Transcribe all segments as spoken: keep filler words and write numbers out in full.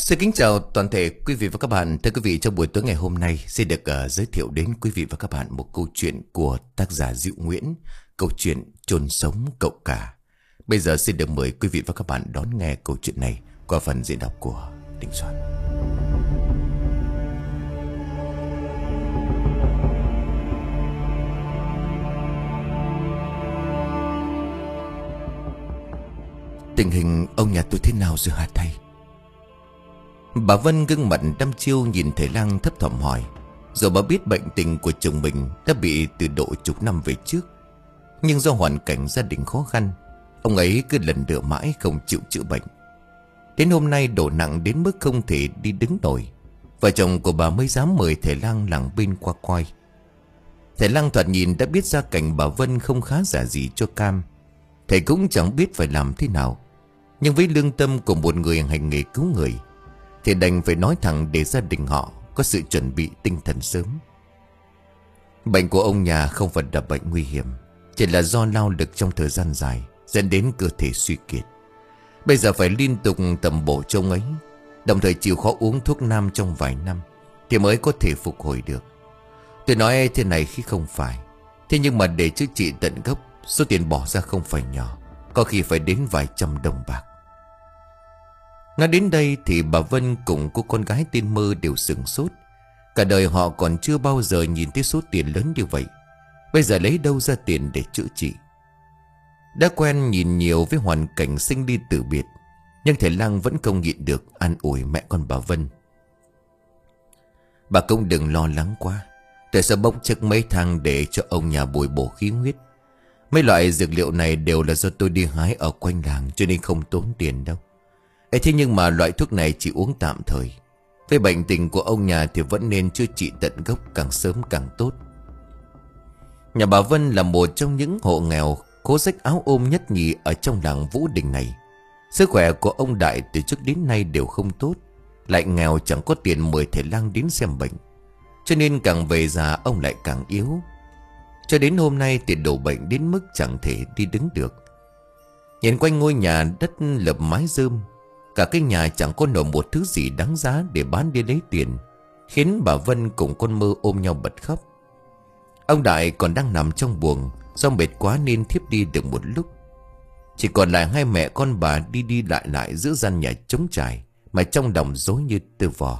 Xin kính chào toàn thể quý vị và các bạn. Thưa quý vị, trong buổi tối ngày hôm nay xin được uh, giới thiệu đến quý vị và các bạn một câu chuyện của tác giả Diệu Nguyễn, câu chuyện Chôn Sống Cậu Cả. Bây giờ xin được mời quý vị và các bạn đón nghe câu chuyện này qua phần diễn đọc của Đình Soạn. Tình hình ông nhà tôi thế nào rồi hả thầy? Bà Vân gương mặt đăm chiêu nhìn thầy lang thấp thỏm hỏi. Rồi bà biết bệnh tình của chồng mình đã bị từ độ chục năm về trước, nhưng do hoàn cảnh gia đình khó khăn, ông ấy cứ lần đựa mãi không chịu chữa bệnh. Đến hôm nay đổ nặng đến mức không thể đi đứng nổi, vợ chồng của bà mới dám mời thầy lang làng bên qua coi. Thầy lang thoạt nhìn đã biết gia cảnh bà Vân không khá giả gì cho cam. Thầy cũng chẳng biết phải làm thế nào, nhưng với lương tâm của một người hành nghề cứu người thì đành phải nói thẳng để gia đình họ có sự chuẩn bị tinh thần sớm. Bệnh của ông nhà không phải là bệnh nguy hiểm, chỉ là do lao lực trong thời gian dài dẫn đến cơ thể suy kiệt. Bây giờ phải liên tục tầm bổ cho ông ấy, đồng thời chịu khó uống thuốc nam trong vài năm thì mới có thể phục hồi được. Tôi nói thế này khi không phải, thế nhưng mà để chữa trị tận gốc, số tiền bỏ ra không phải nhỏ, có khi phải đến vài trăm đồng bạc. Ngay đến đây thì bà Vân cùng cô con gái tên Mơ đều sửng sốt. Cả đời họ còn chưa bao giờ nhìn thấy số tiền lớn như vậy, bây giờ lấy đâu ra tiền để chữa trị. Đã quen nhìn nhiều với hoàn cảnh sinh ly tử biệt, nhưng thầy lang vẫn không nhịn được an ủi mẹ con bà Vân. Bà cũng đừng lo lắng quá, tôi sẽ bốc chất mấy thang để cho ông nhà bồi bổ khí huyết. Mấy loại dược liệu này đều là do tôi đi hái ở quanh làng, cho nên không tốn tiền đâu. Ê, thế nhưng mà loại thuốc này chỉ uống tạm thời. Với bệnh tình của ông nhà thì vẫn nên chữa trị tận gốc, càng sớm càng tốt. Nhà bà Vân là một trong những hộ nghèo cố rách áo ôm nhất nhì ở trong làng Vũ Đình này. Sức khỏe của ông Đại từ trước đến nay đều không tốt, lại nghèo chẳng có tiền mời thầy lang đến xem bệnh, cho nên càng về già ông lại càng yếu. Cho đến hôm nay thì đổ bệnh đến mức chẳng thể đi đứng được. Nhìn quanh ngôi nhà đất lợp mái rơm, cả cái nhà chẳng có nổi một thứ gì đáng giá để bán đi lấy tiền, khiến bà Vân cùng con Mơ ôm nhau bật khóc. Ông Đại còn đang nằm trong buồng, do mệt quá nên thiếp đi được một lúc. Chỉ còn lại hai mẹ con bà đi đi lại lại giữa gian nhà trống trải, mà trong lòng rối như tơ vò.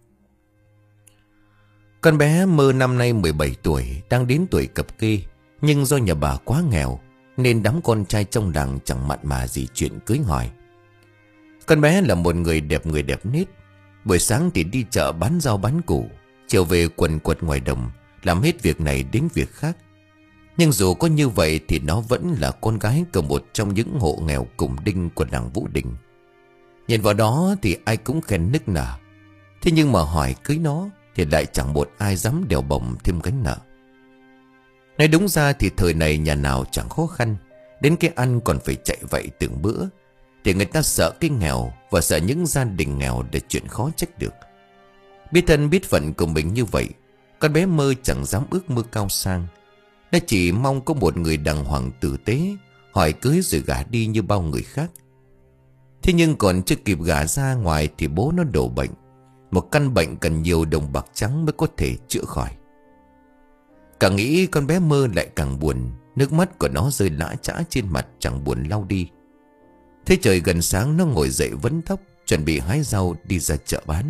Con bé Mơ năm nay mười bảy tuổi, đang đến tuổi cập kê, nhưng do nhà bà quá nghèo nên đám con trai trong làng chẳng mặn mà gì chuyện cưới hỏi. Con bé là một người đẹp người đẹp nết. Buổi sáng thì đi chợ bán rau bán củ, chiều về quần quật ngoài đồng, làm hết việc này đến việc khác. Nhưng dù có như vậy thì nó vẫn là con gái của một trong những hộ nghèo cùng đinh của làng Vũ Đình. Nhìn vào đó thì ai cũng khen nức nở. Thế nhưng mà hỏi cưới nó thì lại chẳng một ai dám đèo bồng thêm gánh nợ. Nói đúng ra thì thời này nhà nào chẳng khó khăn, đến cái ăn còn phải chạy vậy từng bữa. Thì người ta sợ cái nghèo và sợ những gia đình nghèo là chuyện khó trách được. Biết thân biết phận của mình như vậy, con bé Mơ chẳng dám ước mơ cao sang. Nó chỉ mong có một người đàng hoàng tử tế, hỏi cưới rồi gả đi như bao người khác. Thế nhưng còn chưa kịp gả ra ngoài thì bố nó đổ bệnh, một căn bệnh cần nhiều đồng bạc trắng mới có thể chữa khỏi. Càng nghĩ con bé Mơ lại càng buồn, nước mắt của nó rơi lã chã trên mặt chẳng buồn lau đi. Thế trời gần sáng nó ngồi dậy vấn tóc, chuẩn bị hái rau đi ra chợ bán.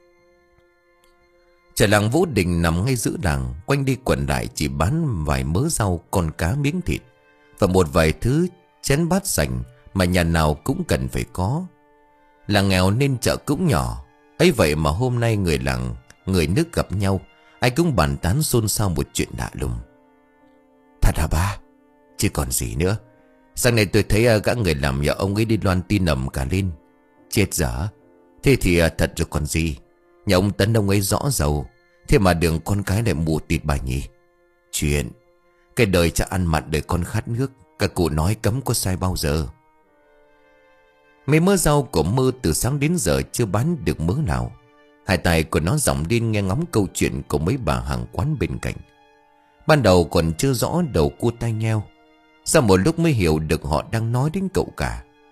Chợ làng Vũ Đình nằm ngay giữa làng, quanh đi quẩn lại chỉ bán vài mớ rau, con cá, miếng thịt và một vài thứ chén bát sành mà nhà nào cũng cần phải có. Làng nghèo nên chợ cũng nhỏ, ấy vậy mà hôm nay người làng người nước gặp nhau, ai cũng bàn tán xôn xao một chuyện lạ lùng. Thật hả ba? Chứ còn gì nữa. Sáng nay tôi thấy các người làm nhà ông ấy đi loan tin ầm cả lên. Chết dở. Thế thì thật rồi còn gì. Nhà ông Tấn ông ấy rõ giàu, thế mà đường con cái lại mù tịt bà nhỉ. Chuyện cái đời cha ăn mặn đời con khát nước, các cụ nói cấm có sai bao giờ. Mấy mớ rau của Mơ từ sáng đến giờ chưa bán được mớ nào. Hai tay của nó dòng lên nghe ngóng câu chuyện của mấy bà hàng quán bên cạnh. Ban đầu còn chưa rõ đầu cua tai nheo, sau một lúc mới hiểu được họ đang nói đến cậu cả.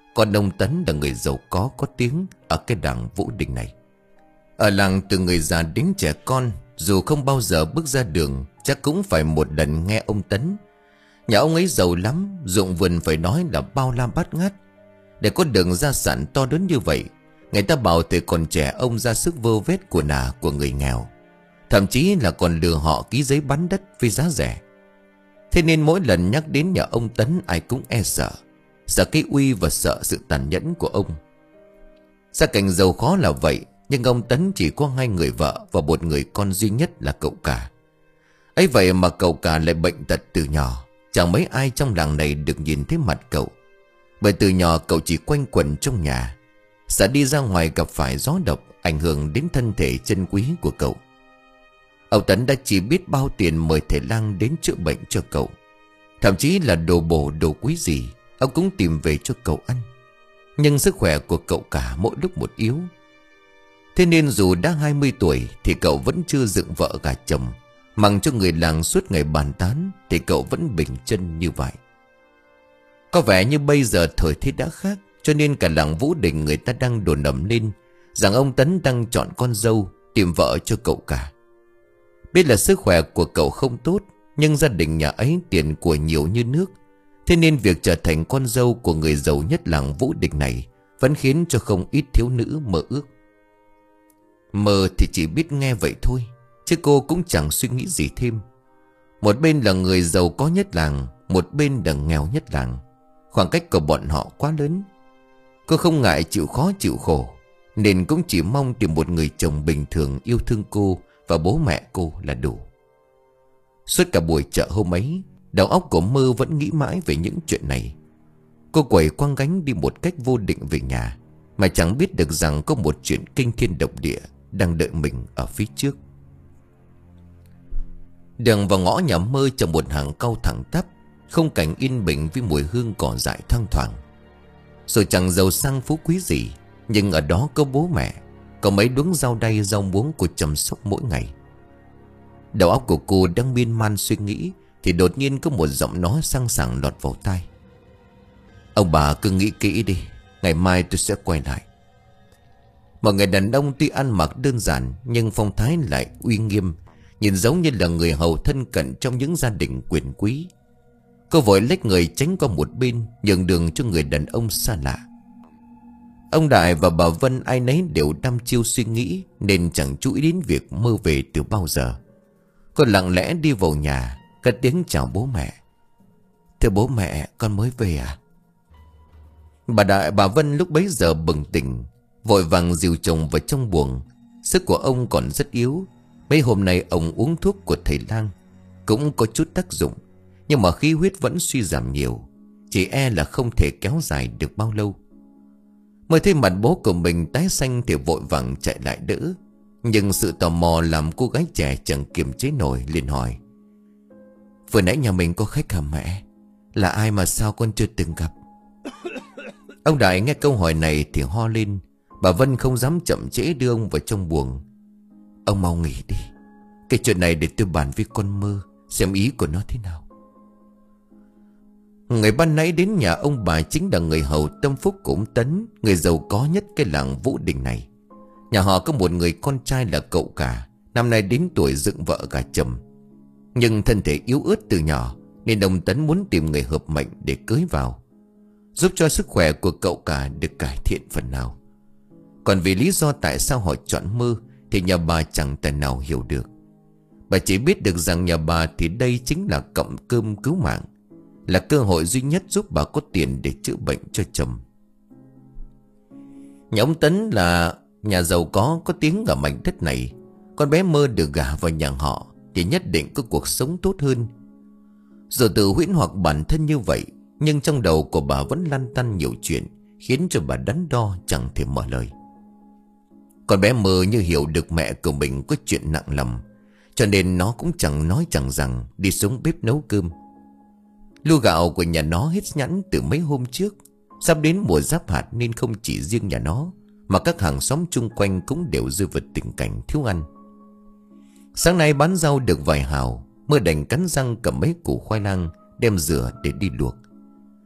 Còn ông Tấn là người giàu có có tiếng ở cái làng Vũ Đình này. Ở làng từ người già đến trẻ con, dù không bao giờ bước ra đường, chắc cũng phải một lần nghe ông Tấn. Nhà ông ấy giàu lắm, ruộng vườn phải nói là bao la bát ngát. Để có đường gia sản to lớn như vậy, người ta bảo từ còn trẻ ông ra sức vơ vét của nà của người nghèo, thậm chí là còn lừa họ ký giấy bán đất với giá rẻ. Thế nên mỗi lần nhắc đến nhà ông Tấn, ai cũng e sợ, sợ cái uy và sợ sự tàn nhẫn của ông. Gia cảnh giàu khó là vậy, nhưng ông Tấn chỉ có hai người vợ và một người con duy nhất là cậu cả. Ấy vậy mà cậu cả lại bệnh tật từ nhỏ. Chẳng mấy ai trong làng này được nhìn thấy mặt cậu, bởi từ nhỏ cậu chỉ quanh quẩn trong nhà, sợ đi ra ngoài gặp phải gió độc ảnh hưởng đến thân thể chân quý của cậu. Ông Tấn đã chỉ biết bao tiền mời thầy lang đến chữa bệnh cho cậu. Thậm chí là đồ bổ đồ quý gì ông cũng tìm về cho cậu ăn. Nhưng sức khỏe của cậu cả mỗi lúc một yếu. Thế nên dù đã hai mươi tuổi thì cậu vẫn chưa dựng vợ gả chồng, mặc cho người làng suốt ngày bàn tán thì cậu vẫn bình chân như vậy. Có vẻ như bây giờ thời thế đã khác, cho nên cả làng Vũ Đình người ta đang đồn ầm lên rằng ông Tấn đang chọn con dâu tìm vợ cho cậu cả. Biết là sức khỏe của cậu không tốt, nhưng gia đình nhà ấy tiền của nhiều như nước. Thế nên việc trở thành con dâu của người giàu nhất làng Vũ Đình này vẫn khiến cho không ít thiếu nữ mơ ước. Mơ thì chỉ biết nghe vậy thôi, chứ cô cũng chẳng suy nghĩ gì thêm. Một bên là người giàu có nhất làng, một bên là nghèo nhất làng. Khoảng cách của bọn họ quá lớn. Cô không ngại chịu khó chịu khổ, nên cũng chỉ mong tìm một người chồng bình thường yêu thương cô và bố mẹ cô là đủ. Suốt cả buổi chợ hôm ấy, đầu óc của Mơ vẫn nghĩ mãi về những chuyện này. Cô quẩy quăng gánh đi một cách vô định về nhà, mà chẳng biết được rằng có một chuyện kinh thiên động địa đang đợi mình ở phía trước. Đường vào ngõ nhà Mơ trong một hàng cau thẳng tắp, không cảnh yên bình với mùi hương cỏ dại thoang thoảng. Rồi chẳng giàu sang phú quý gì, nhưng ở đó có bố mẹ, có mấy đuống rau đay rau muống cô chăm sóc mỗi ngày. Đầu óc của cô đang miên man suy nghĩ thì đột nhiên có một giọng nói sang sảng lọt vào tai. Ông bà cứ nghĩ kỹ đi, ngày mai tôi sẽ quay lại. Một người đàn ông tuy ăn mặc đơn giản nhưng phong thái lại uy nghiêm, nhìn giống như là người hầu thân cận trong những gia đình quyền quý. Cô vội lách người tránh qua một bên, nhường đường cho người đàn ông xa lạ. Ông Đại và bà Vân ai nấy đều đăm chiêu suy nghĩ, nên chẳng chú ý đến việc Mơ về từ bao giờ. Cô lặng lẽ đi vào nhà, cất tiếng chào bố mẹ. Thưa bố mẹ, con mới về à? Bà Đại bà Vân lúc bấy giờ bừng tỉnh, vội vàng dìu chồng vào trong buồng. Sức của ông còn rất yếu. Mấy hôm nay ông uống thuốc của thầy lang cũng có chút tác dụng, nhưng mà khí huyết vẫn suy giảm nhiều, chỉ e là không thể kéo dài được bao lâu. Mới thấy mặt bố của mình tái xanh thì vội vàng chạy lại đỡ. Nhưng sự tò mò làm cô gái trẻ chẳng kiềm chế nổi, liền hỏi. Vừa nãy nhà mình có khách hả mẹ? Là ai mà sao con chưa từng gặp? Ông Đại nghe câu hỏi này thì ho lên. Bà Vân không dám chậm trễ đưa ông vào trong buồng. Ông mau nghỉ đi, cái chuyện này để tôi bàn với con Mơ, xem ý của nó thế nào. Người ban nãy đến nhà ông bà chính là người hầu tâm phúc của ông Tấn, người giàu có nhất cái làng Vũ Đình này. Nhà họ có một người con trai là cậu cả, năm nay đến tuổi dựng vợ gả chồng. Nhưng thân thể yếu ớt từ nhỏ, nên ông Tấn muốn tìm người hợp mệnh để cưới vào, giúp cho sức khỏe của cậu cả được cải thiện phần nào. Còn vì lý do tại sao họ chọn Mơ thì nhà bà chẳng tài nào hiểu được. Bà chỉ biết được rằng nhà bà thì đây chính là cọng cơm cứu mạng, là cơ hội duy nhất giúp bà có tiền để chữa bệnh cho chồng. Nhà ông Tấn là nhà giàu có có tiếng ở mảnh đất này. Con bé Mơ được gả vào nhà họ thì nhất định có cuộc sống tốt hơn. Dù tự huyễn hoặc bản thân như vậy, nhưng trong đầu của bà vẫn lăn tăn nhiều chuyện, khiến cho bà đắn đo chẳng thể mở lời. Con bé Mơ như hiểu được mẹ của mình có chuyện nặng lòng, cho nên nó cũng chẳng nói chẳng rằng đi xuống bếp nấu cơm. Lúa gạo của nhà nó hết nhẵn từ mấy hôm trước. Sắp đến mùa giáp hạt nên không chỉ riêng nhà nó, mà các hàng xóm chung quanh cũng đều rơi vào tình cảnh thiếu ăn. Sáng nay bán rau được vài hào, Mơ đành cắn răng cầm mấy củ khoai lang đem rửa để đi luộc.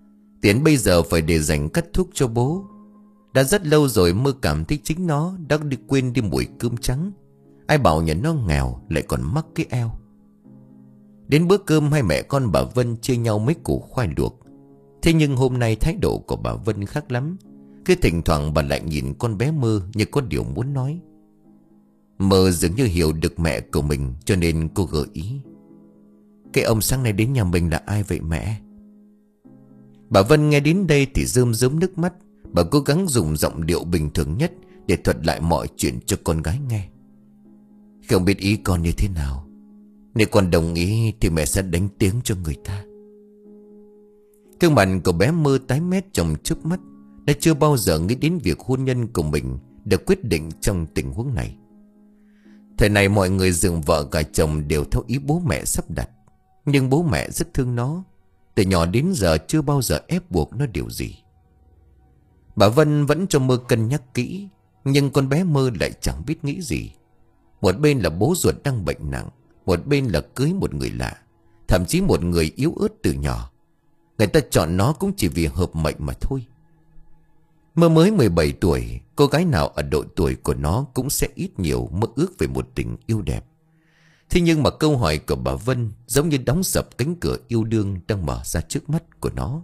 Tiến bây giờ phải để dành cắt thuốc cho bố. Đã rất lâu rồi Mơ cảm thấy chính nó đã đi quên đi mùi cơm trắng. Ai bảo nhà nó nghèo lại còn mắc cái eo. Đến bữa cơm hai mẹ con bà Vân chia nhau mấy củ khoai luộc. Thế nhưng hôm nay thái độ của bà Vân khác lắm. Cứ thỉnh thoảng bà lại nhìn con bé Mơ như có điều muốn nói. Mơ dường như hiểu được mẹ của mình, cho nên cô gợi ý: cái ông sáng nay đến nhà mình là ai vậy mẹ? Bà Vân nghe đến đây thì rơm rớm nước mắt. Bà cố gắng dùng giọng điệu bình thường nhất để thuật lại mọi chuyện cho con gái nghe. Không biết ý con như thế nào, nếu con đồng ý thì mẹ sẽ đánh tiếng cho người ta. Gương mặt của bé Mơ tái mét trong chớp mắt. Nó chưa bao giờ nghĩ đến việc hôn nhân của mình được quyết định trong tình huống này. Thời này mọi người dựng vợ cả chồng đều theo ý bố mẹ sắp đặt. Nhưng bố mẹ rất thương nó. Từ nhỏ đến giờ chưa bao giờ ép buộc nó điều gì. Bà Vân vẫn cho Mơ cân nhắc kỹ. Nhưng con bé Mơ lại chẳng biết nghĩ gì. Một bên là bố ruột đang bệnh nặng, một bên là cưới một người lạ, thậm chí một người yếu ớt từ nhỏ. Người ta chọn nó cũng chỉ vì hợp mệnh mà thôi. Mơ mới mười bảy tuổi, cô gái nào ở độ tuổi của nó cũng sẽ ít nhiều mơ ước về một tình yêu đẹp. Thế nhưng mà câu hỏi của bà Vân giống như đóng sập cánh cửa yêu đương đang mở ra trước mắt của nó.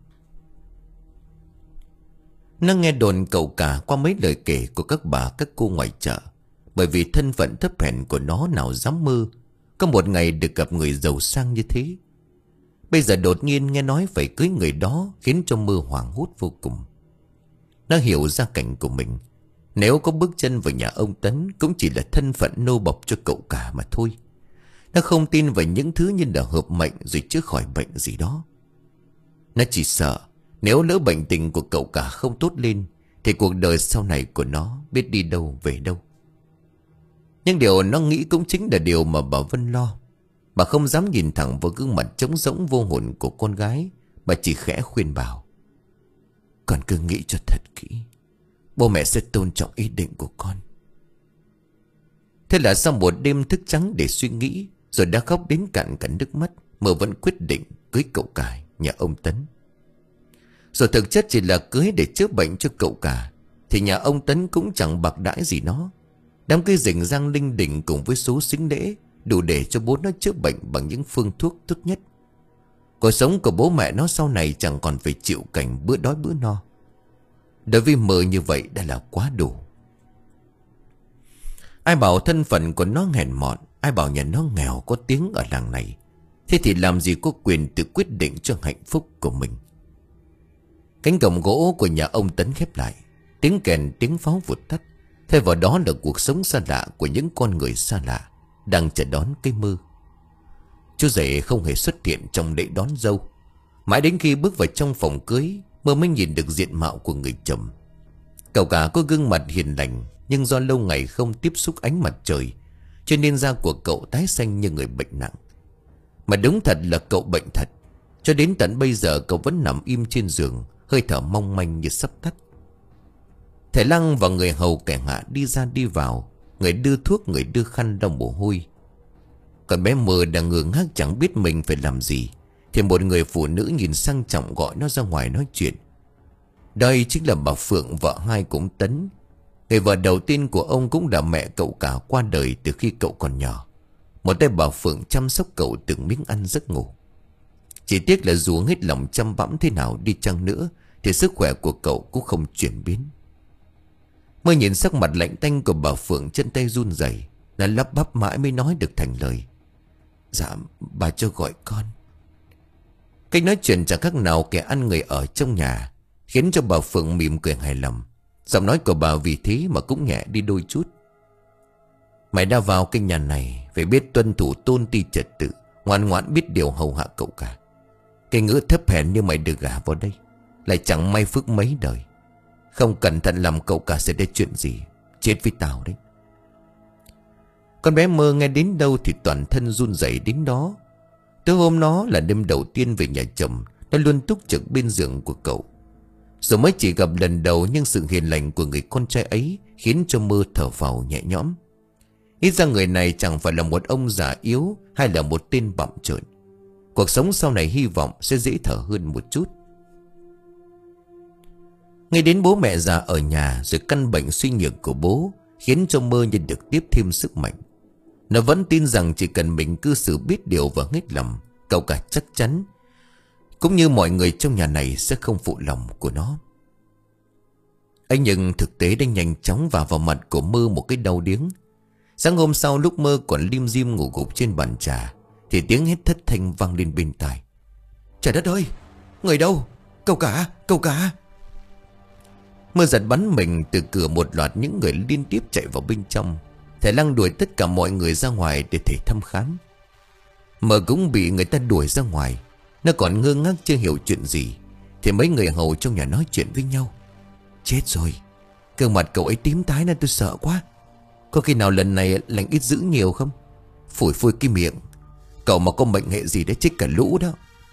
Nó nghe đồn cậu cả qua mấy lời kể của các bà các cô ngoài chợ. Bởi vì thân phận thấp hèn của nó nào dám mơ có một ngày được gặp người giàu sang như thế. Bây giờ đột nhiên nghe nói phải cưới người đó khiến cho Mơ hoảng hốt vô cùng. Nó hiểu gia cảnh của mình. Nếu có bước chân vào nhà ông Tấn cũng chỉ là thân phận nô bộc cho cậu cả mà thôi. Nó không tin vào những thứ như là hợp mệnh rồi chữa khỏi bệnh gì đó. Nó chỉ sợ nếu lỡ bệnh tình của cậu cả không tốt lên thì cuộc đời sau này của nó biết đi đâu về đâu. Nhưng điều nó nghĩ cũng chính là điều mà bà Vân lo. Bà không dám nhìn thẳng vào gương mặt trống rỗng vô hồn của con gái. Bà chỉ khẽ khuyên bảo: con cứ nghĩ cho thật kỹ, bố mẹ sẽ tôn trọng ý định của con. Thế là sau một đêm thức trắng để suy nghĩ, rồi đã khóc đến cạn cả nước mắt, Mơ vẫn quyết định cưới cậu cả nhà ông Tấn. Rồi thực chất chỉ là cưới để chữa bệnh cho cậu cả, thì nhà ông Tấn cũng chẳng bạc đãi gì nó. Đám cưới rình rang linh đình cùng với số sính lễ đủ để cho bố nó chữa bệnh bằng những phương thuốc tốt nhất. Cuộc sống của bố mẹ nó sau này chẳng còn phải chịu cảnh bữa đói bữa no. Đối với Mơ như vậy đã là quá đủ. Ai bảo thân phận của nó hèn mọn, ai bảo nhà nó nghèo có tiếng ở làng này. Thế thì làm gì có quyền tự quyết định cho hạnh phúc của mình. Cánh cổng gỗ của nhà ông Tấn khép lại. Tiếng kèn tiếng pháo vụt tắt. Thay vào đó là cuộc sống xa lạ của những con người xa lạ đang chờ đón cái Mơ. Chú rể không hề xuất hiện trong lễ đón dâu. Mãi đến khi bước vào trong phòng cưới, Mơ mới nhìn được diện mạo của người chồng. Cậu cả có gương mặt hiền lành, nhưng do lâu ngày không tiếp xúc ánh mặt trời, cho nên da của cậu tái xanh như người bệnh nặng. Mà đúng thật là cậu bệnh thật. Cho đến tận bây giờ cậu vẫn nằm im trên giường, hơi thở mong manh như sắp tắt. Thầy Lăng và người hầu kẻ hạ đi ra đi vào, người đưa thuốc, người đưa khăn lau mồ hôi. Còn bé Mơ đang ngơ ngác chẳng biết mình phải làm gì, thì một người phụ nữ nhìn sang trọng gọi nó ra ngoài nói chuyện. Đây chính là bà Phượng, vợ hai của ông Tấn. Người vợ đầu tiên của ông cũng là mẹ cậu cả qua đời từ khi cậu còn nhỏ. Một tay bà Phượng chăm sóc cậu từng miếng ăn giấc ngủ. Chỉ tiếc là dù hết lòng chăm bẵm thế nào đi chăng nữa thì sức khỏe của cậu cũng không chuyển biến. Mới nhìn sắc mặt lạnh tanh của bà Phượng, chân tay run rẩy, là lắp bắp mãi mới nói được thành lời: Dạ bà cho gọi con. Cách nói chuyện chẳng khác nào kẻ ăn người ở trong nhà, khiến cho bà Phượng mỉm cười hài lòng. Giọng nói của bà vì thế mà cũng nhẹ đi đôi chút. Mày đã vào cái nhà này phải biết tuân thủ tôn ti trật tự, ngoan ngoãn biết điều hầu hạ cậu cả. Cái ngữ thấp hèn như mày được gả vào đây lại chẳng may phước mấy đời. Không cẩn thận làm cậu cả sẽ đến chuyện gì, chết với tao đấy. Con bé Mơ nghe đến đâu thì toàn thân run rẩy đến đó. Tối hôm đó là đêm đầu tiên về nhà chồng, nó luôn túc trực bên giường của cậu. Dù mới chỉ gặp lần đầu, nhưng sự hiền lành của người con trai ấy khiến cho Mơ thở phào nhẹ nhõm. Ít ra người này chẳng phải là một ông già yếu hay là một tên bặm trợn. Cuộc sống sau này hy vọng sẽ dễ thở hơn một chút. Ngay đến bố mẹ già ở nhà, rồi căn bệnh suy nhược của bố khiến cho Mơ như được tiếp thêm sức mạnh. Nó vẫn tin rằng chỉ cần mình cư xử biết điều và hết lòng, cậu cả chắc chắn cũng như mọi người trong nhà này sẽ không phụ lòng của nó. ấy Nhưng thực tế đã nhanh chóng vào vào mặt của Mơ một cái đau điếng. Sáng hôm sau, lúc Mơ còn lim dim ngủ gục trên bàn trà, thì tiếng hét thất thanh vang lên bên tai. Trời đất ơi, người đâu? Cậu cả, cậu cả! Mơ giật bắn mình từ cửa, một loạt những người liên tiếp chạy vào bên trong. Thầy Lăng đuổi tất cả mọi người ra ngoài để thầy thăm khám. Mơ cũng bị người ta đuổi ra ngoài. Nó còn ngơ ngác chưa hiểu chuyện gì, thì mấy người hầu trong nhà nói chuyện với nhau. Chết rồi, gương mặt cậu ấy tím tái nên tôi sợ quá. Có khi nào lần này lành ít dữ nhiều không? Phủi phủi cái miệng, cậu mà có bệnh hệ gì đấy chết cả lũ đó.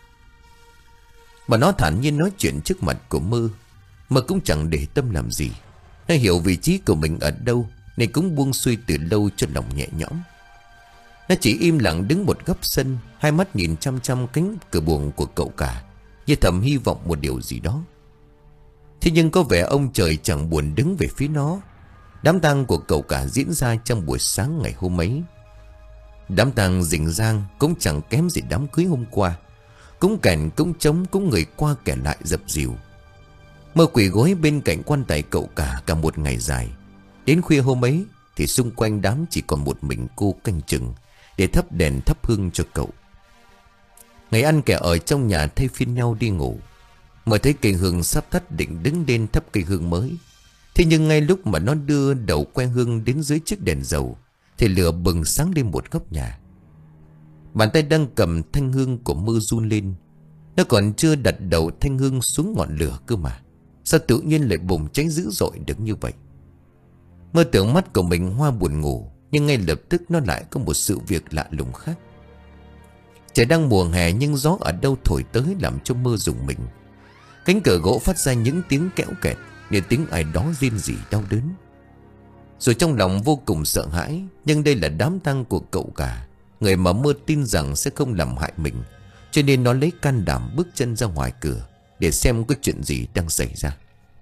Mà nó thản nhiên nói chuyện trước mặt của Mơ. Mơ cũng chẳng để tâm làm gì. Nó hiểu vị trí của mình ở đâu, nên cũng buông xuôi từ lâu cho lòng nhẹ nhõm. Nó chỉ im lặng đứng một góc sân, hai mắt nhìn chăm chăm cánh cửa buồng của cậu cả, như thầm hy vọng một điều gì đó. Thế nhưng có vẻ ông trời chẳng buồn đứng về phía nó. Đám tang của cậu cả diễn ra trong buổi sáng ngày hôm ấy. Đám tang rình rang cũng chẳng kém gì đám cưới hôm qua. Cũng kèn cũng trống, cũng người qua kẻ lại dập dìu. Mơ quỳ gối bên cạnh quan tài cậu cả cả một ngày dài. Đến khuya hôm ấy thì xung quanh đám chỉ còn một mình cô canh chừng để thắp đèn thắp hương cho cậu. Ngày ăn kẻ ở trong nhà thay phiên nhau đi ngủ. Mơ thấy cây hương sắp tắt, định đứng lên thắp cây hương mới. Thế nhưng ngay lúc mà nó đưa đầu que hương đến dưới chiếc đèn dầu, thì lửa bừng sáng lên một góc nhà. Bàn tay đang cầm thanh hương của Mơ run lên. Nó còn chưa đặt đầu thanh hương xuống ngọn lửa cơ mà, sao tự nhiên lại bùng cháy dữ dội được như vậy? Mơ tưởng mắt của mình hoa buồn ngủ, nhưng ngay lập tức nó lại có một sự việc lạ lùng khác. Trời đang mùa hè, nhưng gió ở đâu thổi tới làm cho Mơ rùng mình. Cánh cửa gỗ phát ra những tiếng kẽo kẹt, như tiếng ai đó rên rỉ đau đớn. Rồi trong lòng vô cùng sợ hãi, nhưng đây là đám tang của cậu cả, người mà Mơ tin rằng sẽ không làm hại mình, cho nên nó lấy can đảm bước chân ra ngoài cửa để xem có chuyện gì đang xảy ra.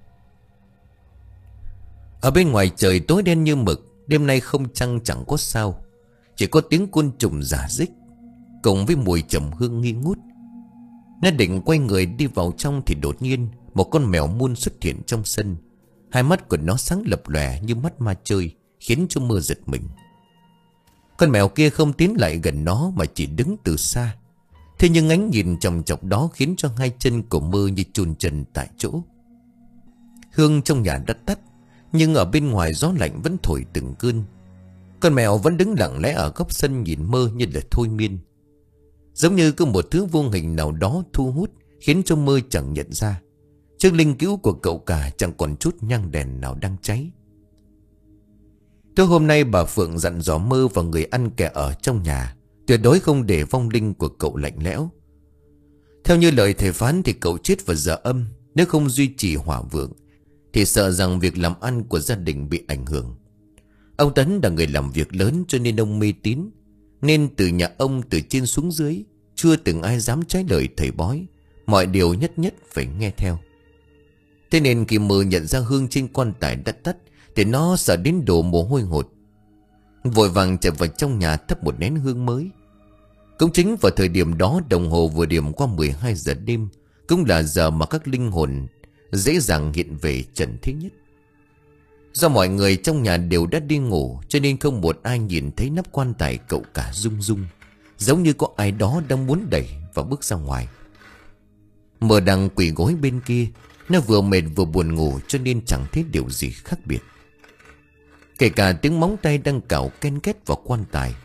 Ở bên ngoài trời tối đen như mực. Đêm nay không trăng chẳng có sao, chỉ có tiếng côn trùng rả rích cùng với mùi trầm hương nghi ngút. Nó định quay người đi vào trong thì đột nhiên một con mèo muôn xuất hiện trong sân. Hai mắt của nó sáng lập lòe như mắt ma chơi, khiến cho Mơ giật mình. Con mèo kia không tiến lại gần nó mà chỉ đứng từ xa. Thế nhưng ánh nhìn chòng chọc đó khiến cho hai chân của Mơ như chôn chân tại chỗ. Hương trong nhà đã tắt, nhưng ở bên ngoài gió lạnh vẫn thổi từng cơn. Con mèo vẫn đứng lặng lẽ ở góc sân nhìn Mơ như là thôi miên. Giống như có một thứ vô hình nào đó thu hút, khiến cho Mơ chẳng nhận ra chiếc linh cữu của cậu cả chẳng còn chút nhang đèn nào đang cháy. Tối hôm nay bà Phượng dặn dò Mơ và người ăn kẻ ở trong nhà tuyệt đối không để vong linh của cậu lạnh lẽo. Theo như lời thầy phán thì cậu chết vào giờ âm. Nếu không duy trì hỏa vượng thì sợ rằng việc làm ăn của gia đình bị ảnh hưởng. Ông Tấn là người làm việc lớn, cho nên ông mê tín, nên từ nhà ông từ trên xuống dưới chưa từng ai dám trái lời thầy bói. Mọi điều nhất nhất phải nghe theo. Thế nên khi Mơ nhận ra hương trên quan tài đã tắt thì nó sợ đến đổ mồ hôi hột, vội vàng chạy vào trong nhà thắp một nén hương mới. Cũng chính vào thời điểm đó, đồng hồ vừa điểm qua mười hai giờ đêm, cũng là giờ mà các linh hồn dễ dàng hiện về trần thế nhất. Do mọi người trong nhà đều đã đi ngủ, cho nên không một ai nhìn thấy nắp quan tài cậu cả rung rung, giống như có ai đó đang muốn đẩy và bước ra ngoài. Mơ đang quỳ gối bên kia. Nó vừa mệt vừa buồn ngủ, cho nên chẳng thấy điều gì khác biệt, kể cả tiếng móng tay đang cào ken két vào quan tài.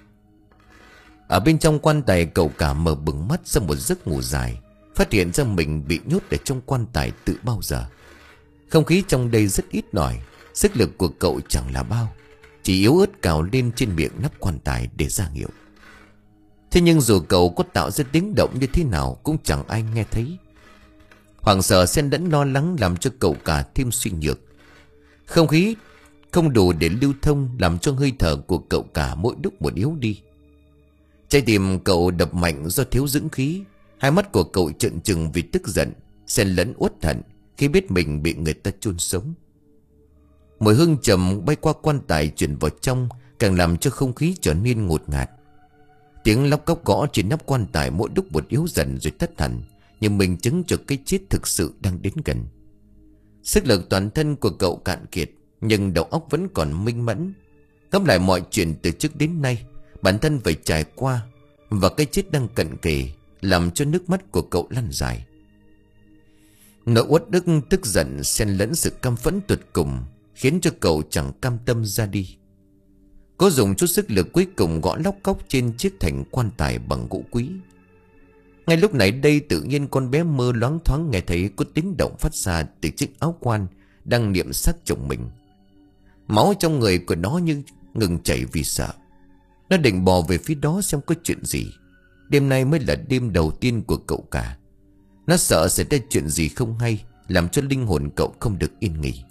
Ở bên trong quan tài, cậu cả mở bừng mắt sau một giấc ngủ dài, phát hiện ra mình bị nhốt ở trong quan tài từ bao giờ. Không khí trong đây rất ít ỏi, sức lực của cậu chẳng là bao, chỉ yếu ớt cào lên trên miệng nắp quan tài để ra hiệu. Thế nhưng dù cậu có tạo ra tiếng động như thế nào cũng chẳng ai nghe thấy. Hoảng sợ xen lẫn lo lắng làm cho cậu cả thêm suy nhược. Không khí không đủ để lưu thông, làm cho hơi thở của cậu cả mỗi lúc một yếu đi. Trái tim cậu đập mạnh do thiếu dưỡng khí. Hai mắt của cậu trợn trừng vì tức giận xen lẫn uất hận, khi biết mình bị người ta chôn sống. Mùi hương trầm bay qua quan tài chuyển vào trong, càng làm cho không khí trở nên ngột ngạt. Tiếng lóc cóc gõ trên nắp quan tài mỗi lúc một yếu dần rồi tắt hẳn, nhưng minh chứng cho cái chết thực sự đang đến gần. Sức lực toàn thân của cậu cạn kiệt, nhưng đầu óc vẫn còn minh mẫn. Ngẫm lại mọi chuyện từ trước đến nay bản thân phải trải qua, và cái chết đang cận kề làm cho nước mắt của cậu lăn dài. Nỗi uất ức tức giận xen lẫn sự căm phẫn tuyệt cùng khiến cho cậu chẳng cam tâm ra đi. Cố dùng chút sức lực cuối cùng gõ lóc cóc trên chiếc thành quan tài bằng gỗ quý. Ngay lúc này đây tự nhiên con bé Mơ loáng thoáng nghe thấy có tiếng động phát ra từ chiếc áo quan đang niệm xác chồng mình. Máu trong người của nó như ngừng chảy vì sợ. Nó định bò về phía đó xem có chuyện gì. Đêm nay mới là đêm đầu tiên của cậu cả. Nó sợ sẽ ra chuyện gì không hay, làm cho linh hồn cậu không được yên nghỉ.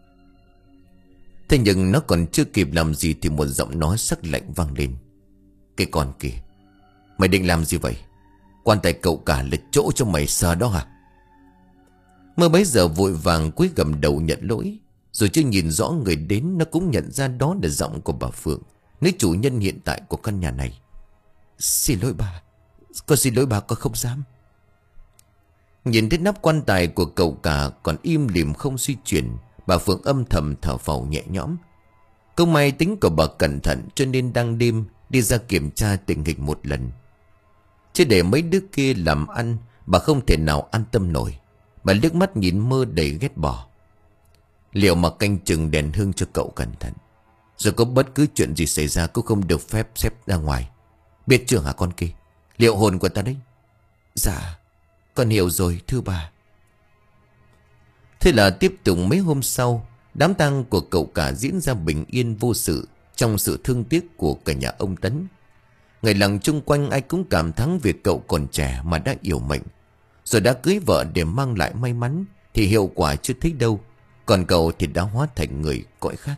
Thế nhưng nó còn chưa kịp làm gì thì một giọng nói sắc lạnh vang lên. Cái con kìa, mày định làm gì vậy? Quan tài cậu cả là chỗ cho mày sờ đó hả? Mơ bấy giờ vội vàng cúi gầm đầu nhận lỗi. Rồi chưa nhìn rõ người đến, nó cũng nhận ra đó là giọng của bà Phượng, nữ chủ nhân hiện tại của căn nhà này. Xin lỗi bà, con xin lỗi bà, con không dám. Nhìn thấy nắp quan tài của cậu cả còn im lìm không suy chuyển, bà Phượng âm thầm thở phào nhẹ nhõm. Không may tính của bà cẩn thận cho nên đang đêm đi ra kiểm tra tình hình một lần. Chứ để mấy đứa kia làm ăn, bà không thể nào an tâm nổi. Bà liếc mắt nhìn Mơ đầy ghét bỏ. Liệu mà canh chừng đèn hương cho cậu cẩn thận, rồi có bất cứ chuyện gì xảy ra cũng không được phép xếp ra ngoài. Biết chưa hả con kia? Liệu hồn của ta đấy. Dạ, con hiểu rồi thưa bà. Thế là tiếp tục mấy hôm sau, đám tang của cậu cả diễn ra bình yên vô sự, trong sự thương tiếc của cả nhà ông Tấn. Người làng chung quanh ai cũng cảm thán việc cậu còn trẻ mà đã yếu mệnh, rồi đã cưới vợ để mang lại may mắn, thì hiệu quả chưa thấy đâu. Còn cậu thì đã hóa thành người cõi khác.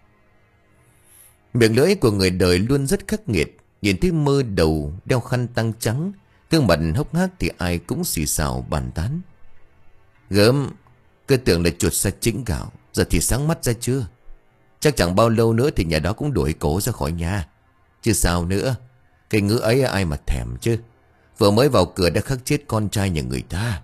Miệng lưỡi của người đời luôn rất khắc nghiệt. Nhìn thấy Mơ đầu đeo khăn tang trắng, gương mặt hốc hác thì ai cũng xì xào bàn tán. Gớm, cứ tưởng là chuột sa chính gạo, giờ thì sáng mắt ra chưa? Chắc chẳng bao lâu nữa thì nhà đó cũng đuổi cổ ra khỏi nhà. Chứ sao nữa, cái ngữ ấy ai mà thèm chứ. Vừa mới vào cửa đã khắc chết con trai nhà người ta.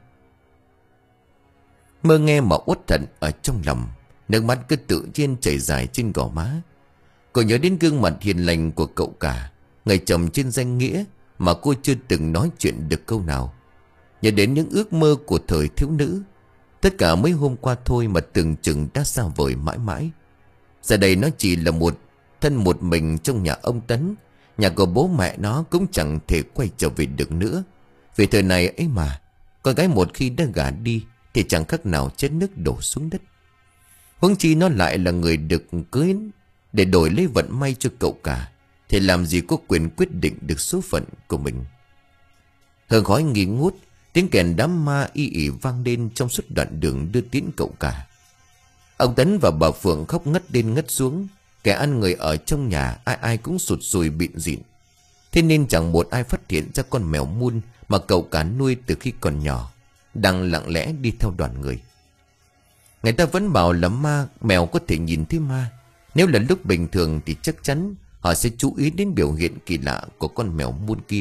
Mơ nghe mà uất thận ở trong lòng, nước mắt cứ tự nhiên chảy dài trên gò má. Cô nhớ đến gương mặt hiền lành của cậu cả, người chồng trên danh nghĩa mà cô chưa từng nói chuyện được câu nào. Nhớ đến những ước mơ của thời thiếu nữ, tất cả mấy hôm qua thôi mà tưởng chừng đã xa vời mãi mãi. Giờ đây nó chỉ là một thân một mình trong nhà ông Tấn. Nhà của bố mẹ nó cũng chẳng thể quay trở về được nữa. Vì thời này ấy mà, con gái một khi đã gả đi thì chẳng khác nào chết nước đổ xuống đất. Huống chi nó lại là người được cưới để đổi lấy vận may cho cậu cả, thì làm gì có quyền quyết định được số phận của mình. Hương khói nghi ngút, tiếng kèn đám ma y ỉ vang lên trong suốt đoạn đường đưa tiễn cậu cả. Ông Tấn và bà Phượng khóc ngất lên ngất xuống. Kẻ ăn người ở trong nhà ai ai cũng sụt sùi bịn dịn. Thế nên chẳng một ai phát hiện ra con mèo mun mà cậu cả nuôi từ khi còn nhỏ đang lặng lẽ đi theo đoàn người. Người ta vẫn bảo là ma mèo có thể nhìn thấy ma. Nếu là lúc bình thường thì chắc chắn họ sẽ chú ý đến biểu hiện kỳ lạ của con mèo mun kia.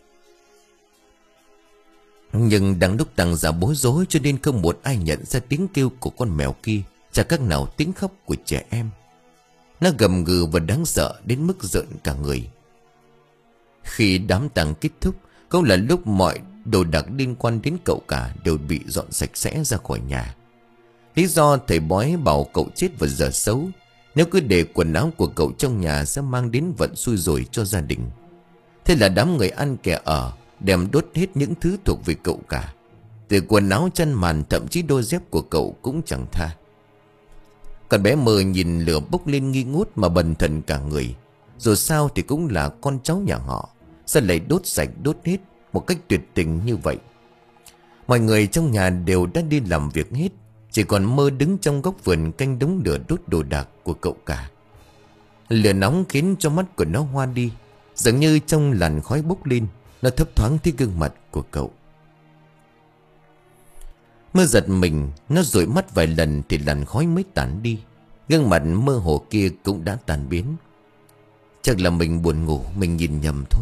Nhưng đang lúc tăng ra bối rối cho nên không một ai nhận ra tiếng kêu của con mèo kia, chả các nào tiếng khóc của trẻ em. Nó gầm gừ và đáng sợ đến mức rợn cả người. Khi đám tang kết thúc, cũng là lúc mọi đồ đạc liên quan đến cậu cả đều bị dọn sạch sẽ ra khỏi nhà. Lý do thầy bói bảo cậu chết vào giờ xấu, nếu cứ để quần áo của cậu trong nhà sẽ mang đến vận xui rủi cho gia đình. Thế là đám người ăn kẻ ở đem đốt hết những thứ thuộc về cậu cả. Từ quần áo chăn màn thậm chí đôi dép của cậu cũng chẳng tha. Còn bé Mơ nhìn lửa bốc lên nghi ngút mà bần thần cả người. Dù sao thì cũng là con cháu nhà họ, sao lại đốt sạch đốt hết một cách tuyệt tình như vậy. Mọi người trong nhà đều đã đi làm việc hết, chỉ còn Mơ đứng trong góc vườn canh đống lửa đốt đồ đạc của cậu cả. Lửa nóng khiến cho mắt của nó hoa đi, dường như trong làn khói bốc lên, nó thấp thoáng thấy gương mặt của cậu. Mơ giật mình, nó dụi mắt vài lần thì làn khói mới tản đi. Gương mặt mơ hồ kia cũng đã tan biến. Chắc là mình buồn ngủ, mình nhìn nhầm thôi.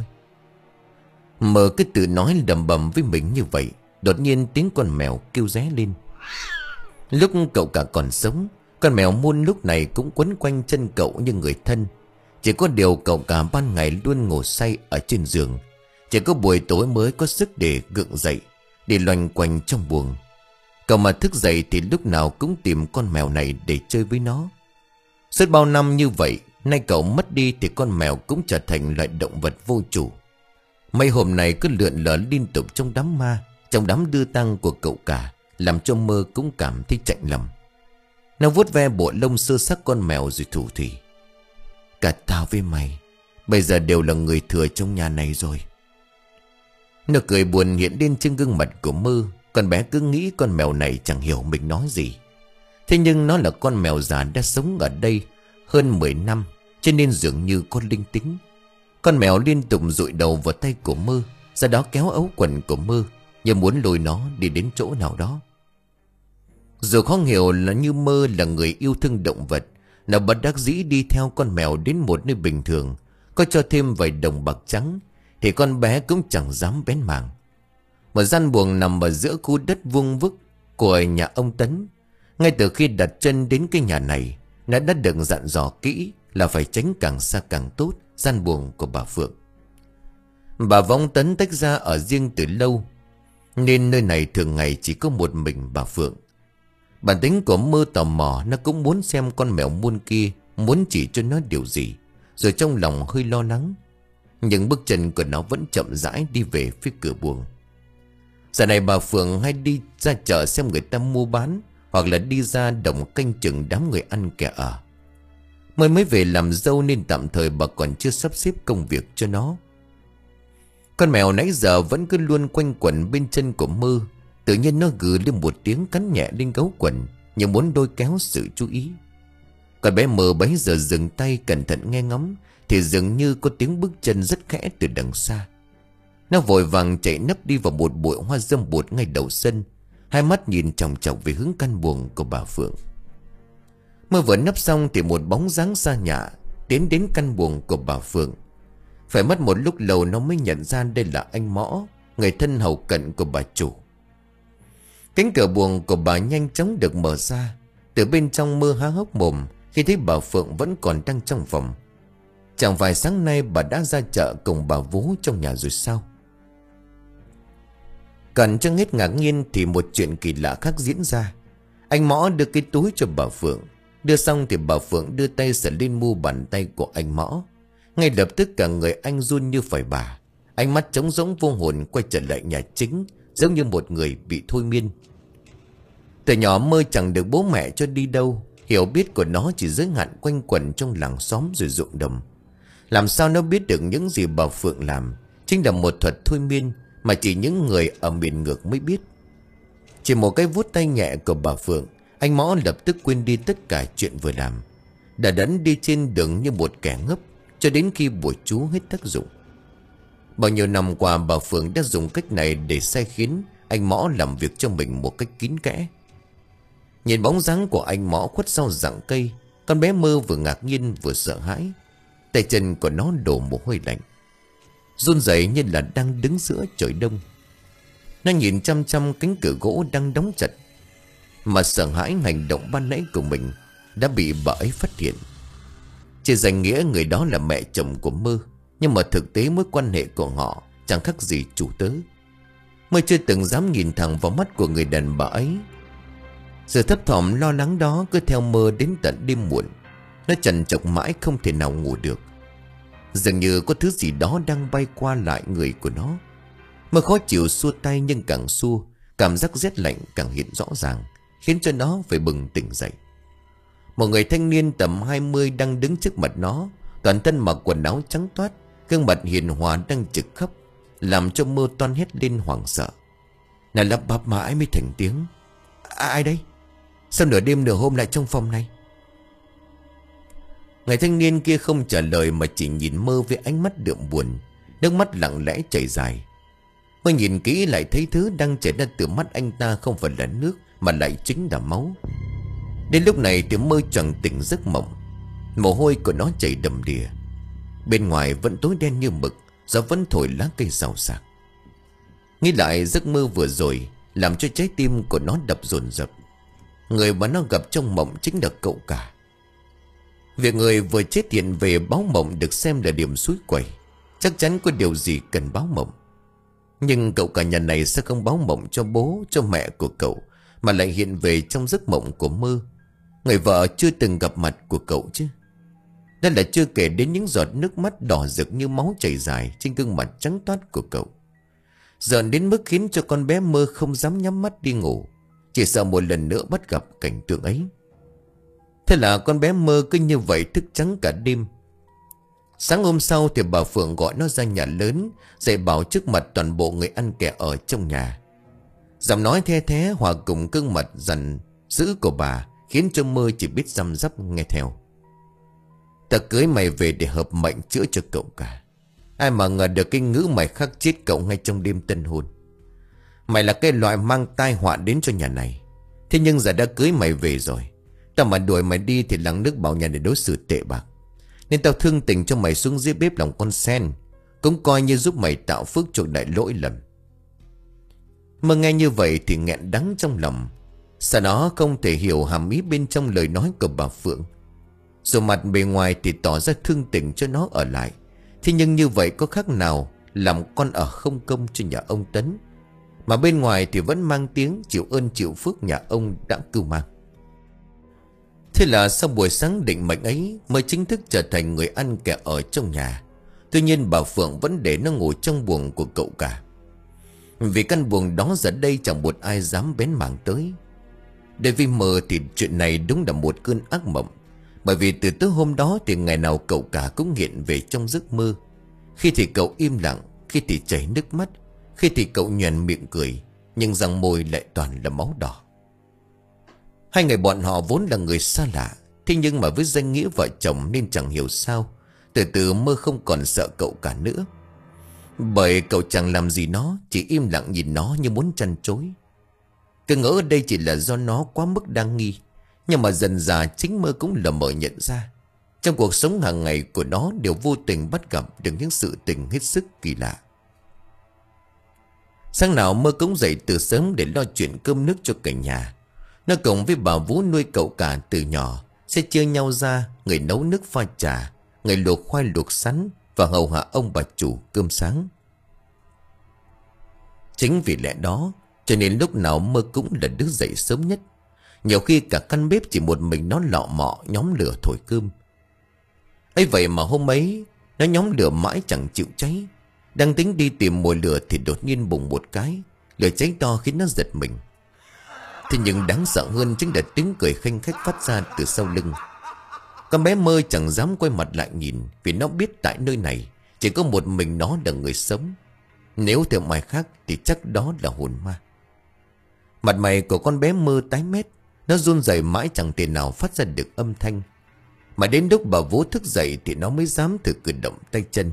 Mơ cứ tự nói đầm bầm với mình như vậy. Đột nhiên tiếng con mèo kêu ré lên. Lúc cậu cả còn sống, con mèo muôn lúc này cũng quấn quanh chân cậu như người thân. Chỉ có điều cậu cả ban ngày luôn ngủ say ở trên giường. Chỉ có buổi tối mới có sức để gượng dậy, để loanh quanh trong buồng. Cậu mà thức dậy thì lúc nào cũng tìm con mèo này để chơi với nó. Suốt bao năm như vậy, nay cậu mất đi thì con mèo cũng trở thành loại động vật vô chủ. Mấy hôm nay cứ lượn lờ liên tục trong đám ma, trong đám đưa tang của cậu cả, làm cho Mơ cũng cảm thấy chạnh lòng. Nó vuốt ve bộ lông sơ sắc con mèo rồi thủ thỉ. Cả tao với mày bây giờ đều là người thừa trong nhà này rồi. Nó cười buồn hiện lên trên gương mặt của Mơ. Con bé cứ nghĩ con mèo này chẳng hiểu mình nói gì. Thế nhưng nó là con mèo già đã sống ở đây hơn mười năm, cho nên dường như có linh tính. Con mèo liên tục dụi đầu vào tay của Mơ, sau đó kéo ống quần của Mơ, như muốn lôi nó đi đến chỗ nào đó. Dù khó hiểu là như Mơ là người yêu thương động vật, nó bất đắc dĩ đi theo con mèo đến một nơi bình thường. Có cho thêm vài đồng bạc trắng thì con bé cũng chẳng dám bén mảng. Một gian buồng nằm ở giữa khu đất vuông vức của nhà ông Tấn. Ngay từ khi đặt chân đến cái nhà này, nó đã được dặn dò kỹ là phải tránh càng xa càng tốt gian buồng của bà Phượng. Bà và ông Tấn tách ra ở riêng từ lâu, nên nơi này thường ngày chỉ có một mình bà Phượng. Bản tính của Mơ tò mò, nó cũng muốn xem con mèo muôn kia muốn chỉ cho nó điều gì, rồi trong lòng hơi lo lắng. Nhưng bước chân của nó vẫn chậm rãi đi về phía cửa buồng. Giờ này bà Phượng hay đi ra chợ xem người ta mua bán, hoặc là đi ra đồng canh chừng đám người ăn kẻ ở. Mới mới về làm dâu nên tạm thời bà còn chưa sắp xếp công việc cho nó. Con mèo nãy giờ vẫn cứ luôn quanh quẩn bên chân của Mơ. Tự nhiên nó gừ lên một tiếng, cắn nhẹ lên gấu quần, như muốn lôi kéo sự chú ý. Con bé Mơ bấy giờ dừng tay cẩn thận nghe ngóng, thì dường như có tiếng bước chân rất khẽ từ đằng xa. Nó vội vàng chạy nấp đi vào một bụi hoa dâm bụt ngay đầu sân, hai mắt nhìn chòng chọc về hướng căn buồng của bà Phượng. Mơ vừa nấp xong thì một bóng dáng xa nhạ tiến đến căn buồng của bà Phượng. Phải mất một lúc lâu nó mới nhận ra đây là anh Mõ, người thân hầu cận của bà chủ. Cánh cửa buồng của bà nhanh chóng được mở ra. Từ bên trong Mơ há hốc mồm khi thấy bà Phượng vẫn còn đang trong phòng. Chẳng phải sáng nay bà đã ra chợ cùng bà Vú trong nhà rồi sao? Cần chưa hết ngạc nhiên thì một chuyện kỳ lạ khác diễn ra. Anh Mõ đưa cái túi cho bà Phượng. Đưa xong thì bà Phượng đưa tay sờ lên mu bàn tay của anh Mõ. Ngay lập tức cả người anh run như phải bà. Ánh mắt trống rỗng vô hồn quay trở lại nhà chính, giống như một người bị thôi miên. Từ nhỏ Mơ chẳng được bố mẹ cho đi đâu. Hiểu biết của nó chỉ giới hạn quanh quẩn trong làng xóm rồi ruộng đồng. Làm sao nó biết được những gì bà Phượng làm chính là một thuật thôi miên mà chỉ những người ở miền ngược mới biết. Chỉ một cái vuốt tay nhẹ của bà Phượng, anh Mõ lập tức quên đi tất cả chuyện vừa làm, đã đẫn đi trên đường như một kẻ ngốc cho đến khi bùa chú hết tác dụng. Bao nhiêu năm qua bà Phượng đã dùng cách này để sai khiến anh Mõ làm việc cho mình một cách kín kẽ. Nhìn bóng dáng của anh Mõ khuất sau rặng cây, con bé Mơ vừa ngạc nhiên vừa sợ hãi. Tay chân của nó đổ mồ hôi lạnh, run rẩy như là đang đứng giữa trời đông. Nó nhìn chăm chăm cánh cửa gỗ đang đóng chặt, mà sợ hãi hành động ban nãy của mình đã bị bà ấy phát hiện. Trên danh nghĩa người đó là mẹ chồng của Mơ, nhưng mà thực tế mối quan hệ của họ chẳng khác gì chủ tớ. Mơ chưa từng dám nhìn thẳng vào mắt của người đàn bà ấy. Sự thấp thỏm lo lắng đó cứ theo Mơ đến tận đêm muộn. Nó trằn trọc mãi không thể nào ngủ được. Dường như có thứ gì đó đang bay qua lại người của nó. Mơ khó chịu xua tay, nhưng càng xua, cảm giác rét lạnh càng hiện rõ ràng, khiến cho nó phải bừng tỉnh dậy. Một người thanh niên tầm hai mươi đang đứng trước mặt nó, toàn thân mặc quần áo trắng toát, gương mặt hiền hòa đang trực khóc, làm cho Mơ toan hét lên hoảng sợ. Nó lắp bắp mãi mới thành tiếng. À, ai đây? Sao nửa đêm nửa hôm lại trong phòng này? Người thanh niên kia không trả lời mà chỉ nhìn Mơ với ánh mắt đượm buồn, nước mắt lặng lẽ chảy dài. Mơ nhìn kỹ lại thấy thứ đang chảy ra từ mắt anh ta không phải là nước, mà lại chính là máu. Đến lúc này thì Mơ choàng tỉnh giấc mộng. Mồ hôi của nó chảy đầm đìa. Bên ngoài vẫn tối đen như mực, gió vẫn thổi lá cây xào xạc. Nghĩ lại giấc mơ vừa rồi, làm cho trái tim của nó đập dồn dập. Người mà nó gặp trong mộng chính là cậu cả. Việc người vừa chết hiện về báo mộng được xem là điểm xúi quẩy. Chắc chắn có điều gì cần báo mộng. Nhưng cậu cả nhà này sẽ không báo mộng cho bố, cho mẹ của cậu, mà lại hiện về trong giấc mộng của Mơ, người vợ chưa từng gặp mặt của cậu chứ. Đó là chưa kể đến những giọt nước mắt đỏ rực như máu chảy dài trên gương mặt trắng toát của cậu. Giận đến mức khiến cho con bé Mơ không dám nhắm mắt đi ngủ, chỉ sợ một lần nữa bắt gặp cảnh tượng ấy. Thế là con bé Mơ cứ như vậy thức trắng cả đêm. Sáng hôm sau thì bà Phượng gọi nó ra nhà lớn, dạy bảo trước mặt toàn bộ người ăn kẻ ở trong nhà. Giọng nói the thé hòa cùng gương mặt dằn dữ của bà khiến cho Mơ chỉ biết răm rắp nghe theo. Ta cưới mày về để hợp mệnh chữa cho cậu cả. Ai mà ngờ được cái ngữ mày khắc chết cậu ngay trong đêm tân hôn. Mày là cái loại mang tai họa đến cho nhà này. Thế nhưng giờ đã cưới mày về rồi, tao mà đuổi mày đi thì làng nước bảo nhà để đối xử tệ bạc. Nên tao thương tình cho mày xuống dưới bếp lòng con sen, cũng coi như giúp mày tạo phước chuộc đại lỗi lầm. Mà nghe như vậy thì nghẹn đắng trong lòng. Sao nó không thể hiểu hàm ý bên trong lời nói của bà Phượng. Dù mặt bề ngoài thì tỏ ra thương tình cho nó ở lại, thế nhưng như vậy có khác nào làm con ở không công cho nhà ông Tấn, mà bên ngoài thì vẫn mang tiếng chịu ơn chịu phước nhà ông đã cưu mang. Thế là sau buổi sáng định mệnh ấy, mới chính thức trở thành người ăn kẻ ở trong nhà. Tuy nhiên bà Phượng vẫn để nó ngồi trong buồng của cậu cả, vì căn buồng đó giờ đây chẳng một ai dám bén mảng tới. Để vì Mơ thì chuyện này đúng là một cơn ác mộng. Bởi vì từ tối hôm đó thì ngày nào cậu cả cũng hiện về trong giấc mơ. Khi thì cậu im lặng, khi thì chảy nước mắt, khi thì cậu nhoẻn miệng cười, nhưng răng môi lại toàn là máu đỏ. Hai người bọn họ vốn là người xa lạ, thế nhưng mà với danh nghĩa vợ chồng nên chẳng hiểu sao từ từ Mơ không còn sợ cậu cả nữa. Bởi cậu chẳng làm gì nó, chỉ im lặng nhìn nó như muốn trăn trối. Cứ ngỡ ở đây chỉ là do nó quá mức đa nghi. Nhưng mà dần dà chính Mơ cũng lờ mờ nhận ra, trong cuộc sống hàng ngày của nó đều vô tình bắt gặp được những sự tình hết sức kỳ lạ. Sáng nào Mơ cũng dậy từ sớm để lo chuyện cơm nước cho cả nhà. Nó cùng với bà Vũ nuôi cậu cả từ nhỏ, sẽ chia nhau ra, người nấu nước pha trà, người luộc khoai luộc sắn và hầu hạ ông bà chủ cơm sáng. Chính vì lẽ đó cho nên lúc nào Mơ cũng là đứa dậy sớm nhất. Nhiều khi cả căn bếp chỉ một mình nó lọ mọ nhóm lửa thổi cơm. ấy vậy mà hôm ấy nó nhóm lửa mãi chẳng chịu cháy. Đang tính đi tìm mồi lửa thì đột nhiên bùng một cái, lửa cháy to khiến nó giật mình. Thế nhưng đáng sợ hơn chính là tiếng cười khanh khách phát ra từ sau lưng. Con bé Mơ chẳng dám quay mặt lại nhìn, vì nó biết tại nơi này chỉ có một mình nó là người sống. Nếu theo mai khác thì chắc đó là hồn ma. Mặt mày của con bé Mơ tái mét, nó run rẩy mãi chẳng thể nào phát ra được âm thanh. Mà đến lúc bà Vũ thức dậy thì nó mới dám thử cử động tay chân.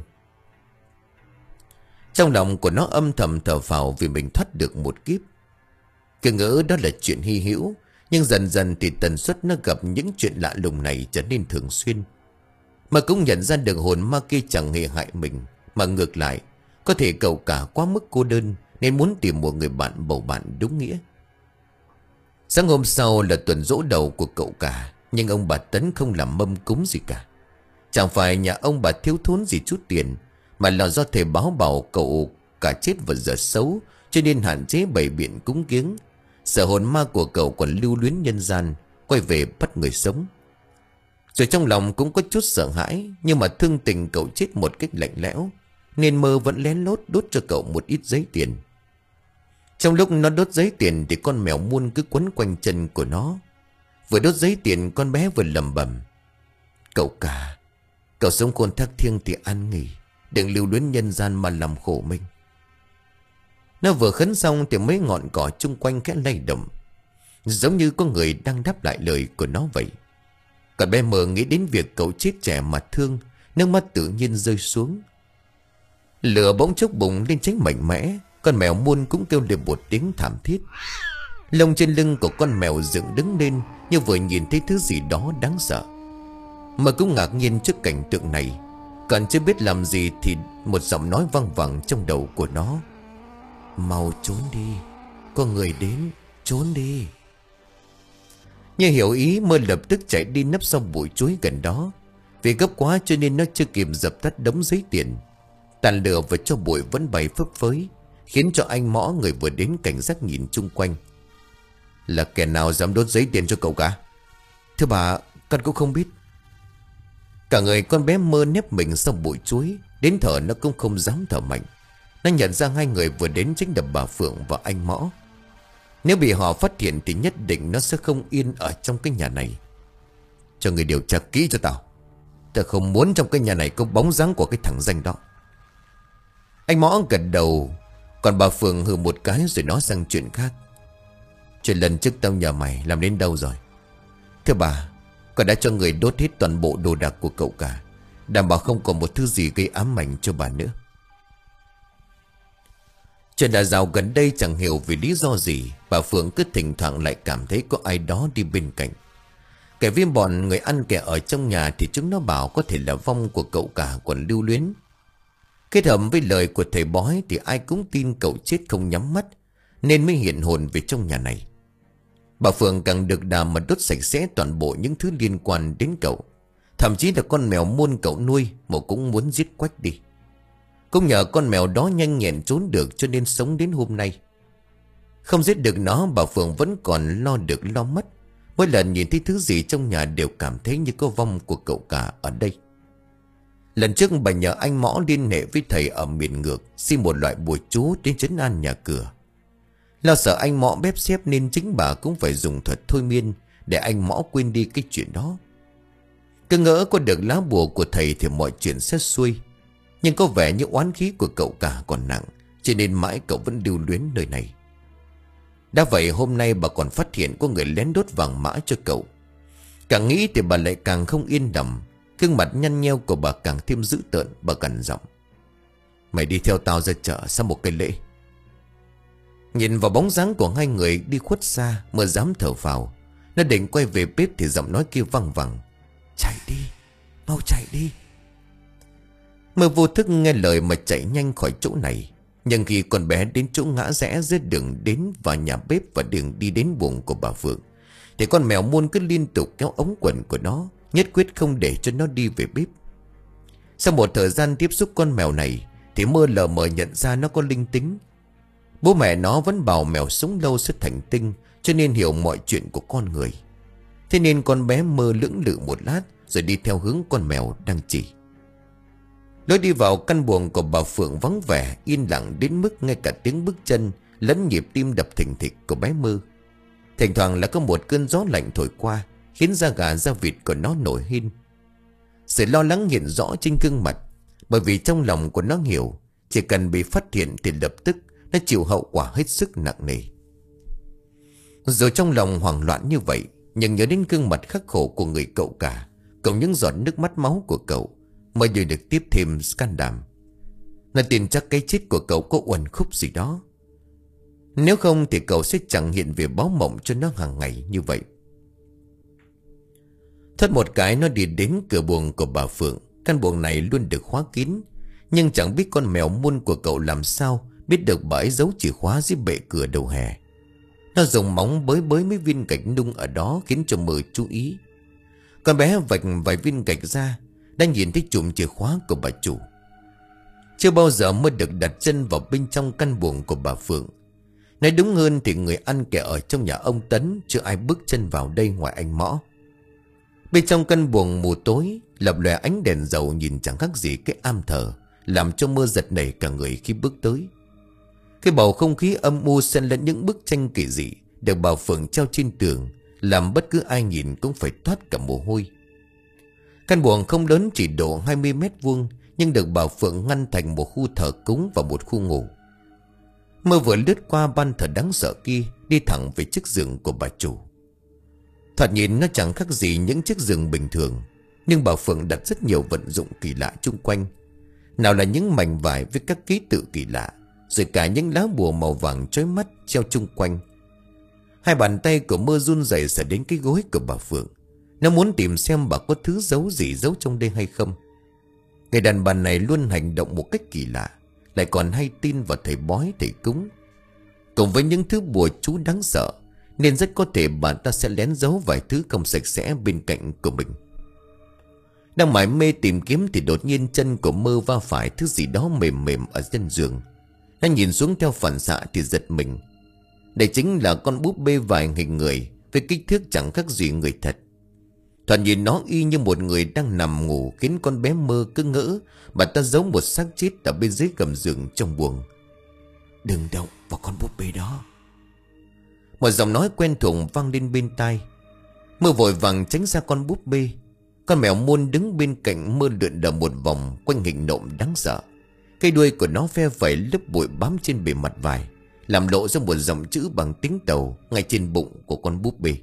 Trong lòng của nó âm thầm thở phào vì mình thoát được một kiếp. Cứ ngỡ đó là chuyện hy hữu, nhưng dần dần thì tần suất nó gặp những chuyện lạ lùng này trở nên thường xuyên. Mà cũng nhận ra được hồn ma kia chẳng hề hại mình, mà ngược lại có thể cậu cả quá mức cô đơn nên muốn tìm một người bạn bầu bạn đúng nghĩa. Sáng hôm sau là tuần giỗ đầu của cậu cả, nhưng ông bà Tấn không làm mâm cúng gì cả. Chẳng phải nhà ông bà thiếu thốn gì chút tiền, mà là do thầy báo bảo cậu cả chết vào giờ xấu, cho nên hạn chế bày biện cúng kiếng. Sợ hồn ma của cậu còn lưu luyến nhân gian, quay về bắt người sống. Rồi trong lòng cũng có chút sợ hãi, nhưng mà thương tình cậu chết một cách lạnh lẽo, nên Mơ vẫn lén lút đốt cho cậu một ít giấy tiền. Trong lúc nó đốt giấy tiền thì con mèo muôn cứ quấn quanh chân của nó. Vừa đốt giấy tiền con bé vừa lầm bầm: Cậu cả, cậu sống khôn thác thiêng thì an nghỉ, đừng lưu luyến nhân gian mà làm khổ mình. Nó vừa khấn xong thì mấy ngọn cỏ chung quanh khẽ lay động, giống như có người đang đáp lại lời của nó vậy. Còn bé Mơ nghĩ đến việc cậu chết trẻ mà thương, nước mắt tự nhiên rơi xuống. Lửa bỗng chốc bùng lên cháy mạnh mẽ, Con mèo muôn cũng kêu lên một tiếng thảm thiết. Lông trên lưng của con mèo dựng đứng lên, như vừa nhìn thấy thứ gì đó đáng sợ. Mà cũng ngạc nhiên trước cảnh tượng này. Còn chưa biết làm gì thì một giọng nói vang vẳng trong đầu của nó: mau trốn đi, có người đến, trốn đi. Như hiểu ý, Mơ lập tức chạy đi nấp sau bụi chuối gần đó. Vì gấp quá cho nên nó chưa kịp dập tắt đống giấy tiền. Tàn lửa và cho bụi vẫn bay phấp phới, khiến cho anh Mõ, người vừa đến, cảnh giác nhìn chung quanh. Là kẻ nào dám đốt giấy tiền cho cậu cả? Thưa bà, con cũng không biết. Cả người con bé Mơ nép mình sau bụi chuối, đến thở nó cũng không dám thở mạnh. Nó nhận ra hai người vừa đến chính là bà Phượng và anh Mõ. Nếu bị họ phát hiện thì nhất định nó sẽ không yên ở trong cái nhà này. Cho người điều tra kỹ cho tao. Tao không muốn trong cái nhà này có bóng dáng của cái thằng danh đó. Anh Mõ gật đầu. Còn bà Phượng hừ một cái rồi nói sang chuyện khác. Chuyện lần trước tao nhờ mày làm đến đâu rồi? Thưa bà, con đã cho người đốt hết toàn bộ đồ đạc của cậu cả, đảm bảo không còn một thứ gì gây ám ảnh cho bà nữa. Chuyện đã rào gần đây chẳng hiểu vì lý do gì, bà Phượng cứ thỉnh thoảng lại cảm thấy có ai đó đi bên cạnh. Kẻ viêm bọn người ăn kẻ ở trong nhà thì chúng nó bảo có thể là vong của cậu cả còn lưu luyến. Kết hợp với lời của thầy bói thì ai cũng tin cậu chết không nhắm mắt, nên mới hiện hồn về trong nhà này. Bà Phượng càng được đà mà đốt sạch sẽ toàn bộ những thứ liên quan đến cậu. Thậm chí là con mèo muôn cậu nuôi mà cũng muốn giết quách đi. Cũng nhờ con mèo đó nhanh nhẹn trốn được cho nên sống đến hôm nay. Không giết được nó, bà Phượng vẫn còn lo được lo mất. Mỗi lần nhìn thấy thứ gì trong nhà đều cảm thấy như có vong của cậu cả ở đây. Lần trước bà nhờ anh Mõ liên hệ với thầy ở miền ngược, xin một loại bùa chú đến trấn an nhà cửa. Lo sợ anh Mõ bếp xếp nên chính bà cũng phải dùng thuật thôi miên để anh Mõ quên đi cái chuyện đó. Cứ ngỡ có được lá bùa của thầy thì mọi chuyện sẽ xuôi. Nhưng có vẻ như oán khí của cậu cả còn nặng, cho nên mãi cậu vẫn lưu luyến nơi này. Đã vậy hôm nay bà còn phát hiện có người lén đốt vàng mã cho cậu. Càng nghĩ thì bà lại càng không yên lòng. Gương mặt nhăn nheo của bà càng thêm dữ tợn. Bà gằn giọng: mày đi theo tao ra chợ sau một cái lễ. Nhìn vào bóng dáng của hai người đi khuất xa, Mơ dám thở phào. Nó định quay về bếp thì giọng nói kia văng vẳng: chạy đi, mau chạy đi. Mơ vô thức nghe lời mà chạy nhanh khỏi chỗ này. Nhưng khi con bé đến chỗ ngã rẽ giữa đường đến vào nhà bếp và đường đi đến buồng của bà Phượng, thì con mèo muôn cứ liên tục kéo ống quần của nó, nhất quyết không để cho nó đi về bếp. Sau một thời gian tiếp xúc con mèo này thì Mơ lờ mờ nhận ra nó có linh tính. Bố mẹ nó vẫn bảo mèo sống lâu sẽ thành tinh, cho nên hiểu mọi chuyện của con người. Thế nên con bé Mơ lưỡng lự một lát rồi đi theo hướng con mèo đang chỉ. Lối đi vào căn buồng của bà Phượng vắng vẻ, yên lặng đến mức ngay cả tiếng bước chân lẫn nhịp tim đập thình thịch của bé Mơ. Thỉnh thoảng là có một cơn gió lạnh thổi qua, khiến da gà da vịt của nó nổi hin. Sự lo lắng hiện rõ trên gương mặt, bởi vì trong lòng của nó hiểu chỉ cần bị phát hiện thì lập tức nó chịu hậu quả hết sức nặng nề. Rồi trong lòng hoảng loạn như vậy, nhưng nhớ đến gương mặt khắc khổ của người cậu cả, cộng những giọt nước mắt máu của cậu, mới như được tiếp thêm can đảm. Nó tin chắc cái chết của cậu có uẩn khúc gì đó. Nếu không thì cậu sẽ chẳng hiện về báo mộng cho nó hàng ngày như vậy. Thoát một cái nó đi đến cửa buồng của bà Phượng. Căn buồng này luôn được khóa kín, nhưng chẳng biết con mèo muôn của cậu làm sao biết được bà ấy giấu chìa khóa dưới bệ cửa đầu hè. Nó dùng móng bới bới mấy viên gạch nung ở đó, khiến cho Mơ chú ý. Con bé vạch vài viên gạch ra, đang nhìn thấy chùm chìa khóa của bà chủ. Chưa bao giờ Mơ được đặt chân vào bên trong căn buồng của bà Phượng. Nói đúng hơn thì người ăn kẻ ở trong nhà ông Tấn chưa ai bước chân vào đây ngoài anh Mõ. Bên trong căn buồng mù tối, lập lòe ánh đèn dầu nhìn chẳng khác gì cái am thờ, làm cho Mơ giật nảy cả người khi bước tới. Cái bầu không khí âm u xen lẫn những bức tranh kỳ dị được bà Phượng treo trên tường, làm bất cứ ai nhìn cũng phải toát cả mồ hôi. Căn buồng không lớn, chỉ độ hai mươi mét vuông, nhưng được bà Phượng ngăn thành một khu thờ cúng và một khu ngủ. Mơ vừa lướt qua ban thờ đáng sợ kia, đi thẳng về chiếc giường của bà chủ. Thoạt nhìn nó chẳng khác gì những chiếc giường bình thường, nhưng bà Phượng đặt rất nhiều vận dụng kỳ lạ chung quanh. Nào là những mảnh vải với các ký tự kỳ lạ, rồi cả những lá bùa màu vàng chói mắt treo chung quanh. Hai bàn tay của Mơ run rẩy sờ đến cái gối của bà Phượng. Nó muốn tìm xem bà có thứ giấu gì giấu trong đây hay không. Người đàn bà này luôn hành động một cách kỳ lạ, lại còn hay tin vào thầy bói thầy cúng, cùng với những thứ bùa chú đáng sợ, nên rất có thể bà ta sẽ lén giấu vài thứ không sạch sẽ bên cạnh của mình. Đang mải mê tìm kiếm thì đột nhiên chân của Mơ va phải thứ gì đó mềm mềm ở trên giường. Nó nhìn xuống theo phản xạ thì giật mình. Đây chính là con búp bê vải hình người, với kích thước chẳng khác gì người thật. Thoạt nhìn nó y như một người đang nằm ngủ, khiến con bé Mơ cứ ngỡ bà ta giấu một xác chết ở bên dưới gầm giường trong buồng. Đừng động vào con búp bê đó. Một giọng nói quen thuộc vang lên bên tai. Mơ vội vàng tránh ra con búp bê. Con mèo môn đứng bên cạnh Mơ lượn đờ một vòng quanh hình nộm đáng sợ. Cây đuôi của nó phe phẩy lớp bụi bám trên bề mặt vải, làm lộ ra một dòng chữ bằng tiếng Tàu ngay trên bụng của con búp bê.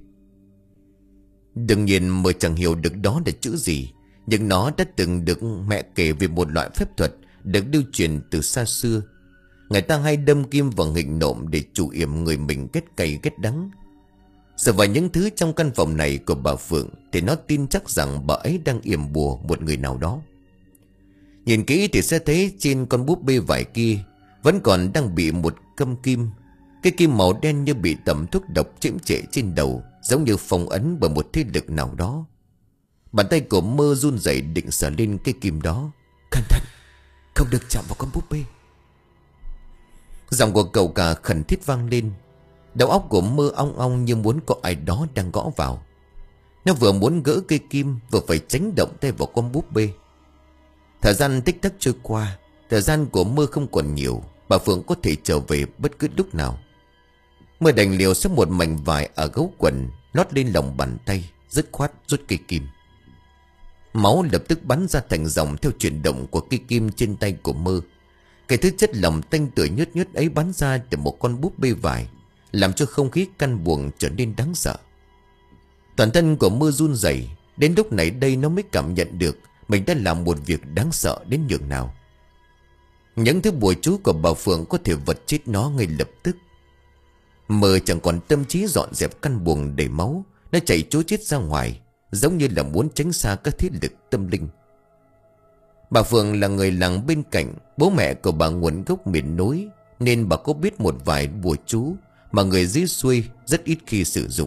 Đương nhiên Mơ chẳng hiểu được đó là chữ gì, nhưng nó đã từng được mẹ kể về một loại phép thuật được lưu truyền từ xa xưa. Người ta hay đâm kim vào nghịch nộm để chủ yểm người mình ghét cay ghét đắng. Giờ vào những thứ trong căn phòng này của bà Phượng thì nó tin chắc rằng bà ấy đang yểm bùa một người nào đó. Nhìn kỹ thì sẽ thấy trên con búp bê vải kia vẫn còn đang bị một câm kim. Cái kim màu đen như bị tẩm thuốc độc chiếm trệ trên đầu, giống như phong ấn bởi một thế lực nào đó. Bàn tay của Mơ run rẩy định sờ lên cái kim đó. Cẩn thận, không được chạm vào con búp bê. Giọng của cậu cả khẩn thiết vang lên. Đầu óc của Mơ ong ong như muốn có ai đó đang gõ vào. Nó vừa muốn gỡ cây kim, vừa phải tránh động tay vào con búp bê. Thời gian tích tắc trôi qua. Thời gian của Mơ không còn nhiều. Bà Phượng có thể trở về bất cứ lúc nào. Mơ đành liều xếp một mảnh vải ở gấu quần, lót lên lòng bàn tay, dứt khoát rút cây kim. Máu lập tức bắn ra thành dòng theo chuyển động của cây kim trên tay của Mơ. Cái thứ chất lỏng tanh tưởi nhớt nhớt ấy bắn ra từ một con búp bê vải, làm cho không khí căn buồng trở nên đáng sợ. Toàn thân của Mơ run rẩy. Đến lúc này đây nó mới cảm nhận được mình đã làm một việc đáng sợ đến nhường nào. Những thứ bùa chú của bà Phượng có thể vật chết nó ngay lập tức. Mơ chẳng còn tâm trí dọn dẹp căn buồng đầy máu. Nó chạy trối chết ra ngoài, giống như là muốn tránh xa các thế lực tâm linh. Bà Phượng là người làng bên cạnh. Bố mẹ của bà nguồn gốc miền núi, nên bà có biết một vài bùa chú mà người dưới xuôi rất ít khi sử dụng.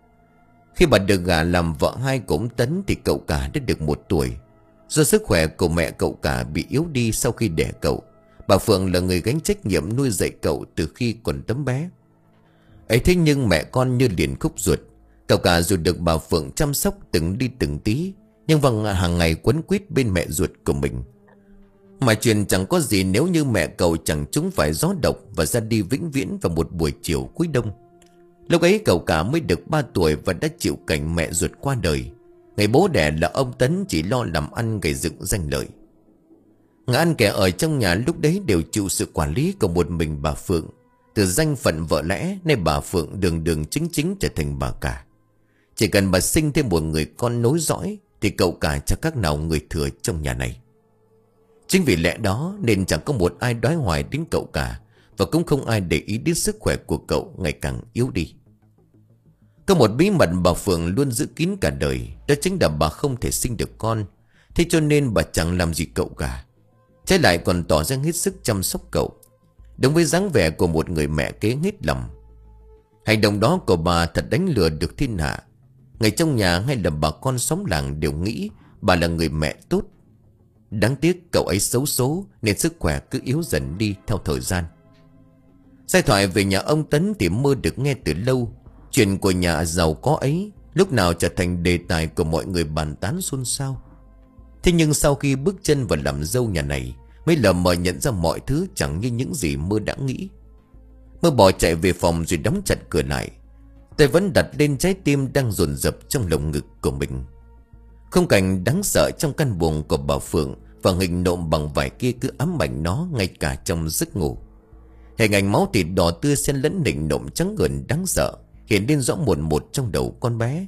Khi bà được gả làm vợ hai của ông Tấn thì cậu cả đã được một tuổi. Do sức khỏe của mẹ cậu cả bị yếu đi sau khi đẻ cậu, bà Phượng là người gánh trách nhiệm nuôi dạy cậu từ khi còn tấm bé. Ấy thế nhưng mẹ con như liền khúc ruột. Cậu cả dù được bà Phượng chăm sóc từng đi từng tí, nhưng vẫn hàng ngày quấn quýt bên mẹ ruột của mình. Mà chuyện chẳng có gì nếu như mẹ cậu chẳng trúng phải gió độc và ra đi vĩnh viễn vào một buổi chiều cuối đông. Lúc ấy cậu cả mới được ba tuổi và đã chịu cảnh mẹ ruột qua đời. Ngày bố đẻ là ông Tấn chỉ lo làm ăn gây dựng danh lợi. Người ăn kẻ ở trong nhà lúc đấy đều chịu sự quản lý của một mình bà Phượng. Từ danh phận vợ lẽ nên bà Phượng đường đường chính chính trở thành bà cả. Chỉ cần bà sinh thêm một người con nối dõi thì cậu cả chẳng khác nào người thừa trong nhà này. Chính vì lẽ đó nên chẳng có một ai đói hoài đến cậu cả, và cũng không ai để ý đến sức khỏe của cậu ngày càng yếu đi. Có một bí mật bà Phượng luôn giữ kín cả đời, đó chính là bà không thể sinh được con. Thế cho nên bà chẳng làm gì cậu cả, trái lại còn tỏ ra hết sức chăm sóc cậu, đúng với dáng vẻ của một người mẹ kế hết lòng. Hành động đó của bà thật đánh lừa được thiên hạ. Người trong nhà hay là bà con xóm làng đều nghĩ bà là người mẹ tốt. Đáng tiếc cậu ấy xấu số nên sức khỏe cứ yếu dần đi theo thời gian. Giai thoại về nhà ông Tấn thì Mơ được nghe từ lâu. Chuyện của nhà giàu có ấy lúc nào trở thành đề tài của mọi người bàn tán xôn xao. Thế nhưng sau khi bước chân vào làm dâu nhà này, mới lờ mờ nhận ra mọi thứ chẳng như những gì Mơ đã nghĩ. Mơ bỏ chạy về phòng rồi đóng chặt cửa lại, tay vẫn đặt lên trái tim đang dồn dập trong lồng ngực của mình. Khung cảnh đáng sợ trong căn buồng của bà Phượng và hình nộm bằng vải kia cứ ám ảnh nó ngay cả trong giấc ngủ. Hình ảnh máu thịt đỏ tươi xen lẫn hình nộm trắng ngần đáng sợ hiện lên rõ một một trong đầu con bé.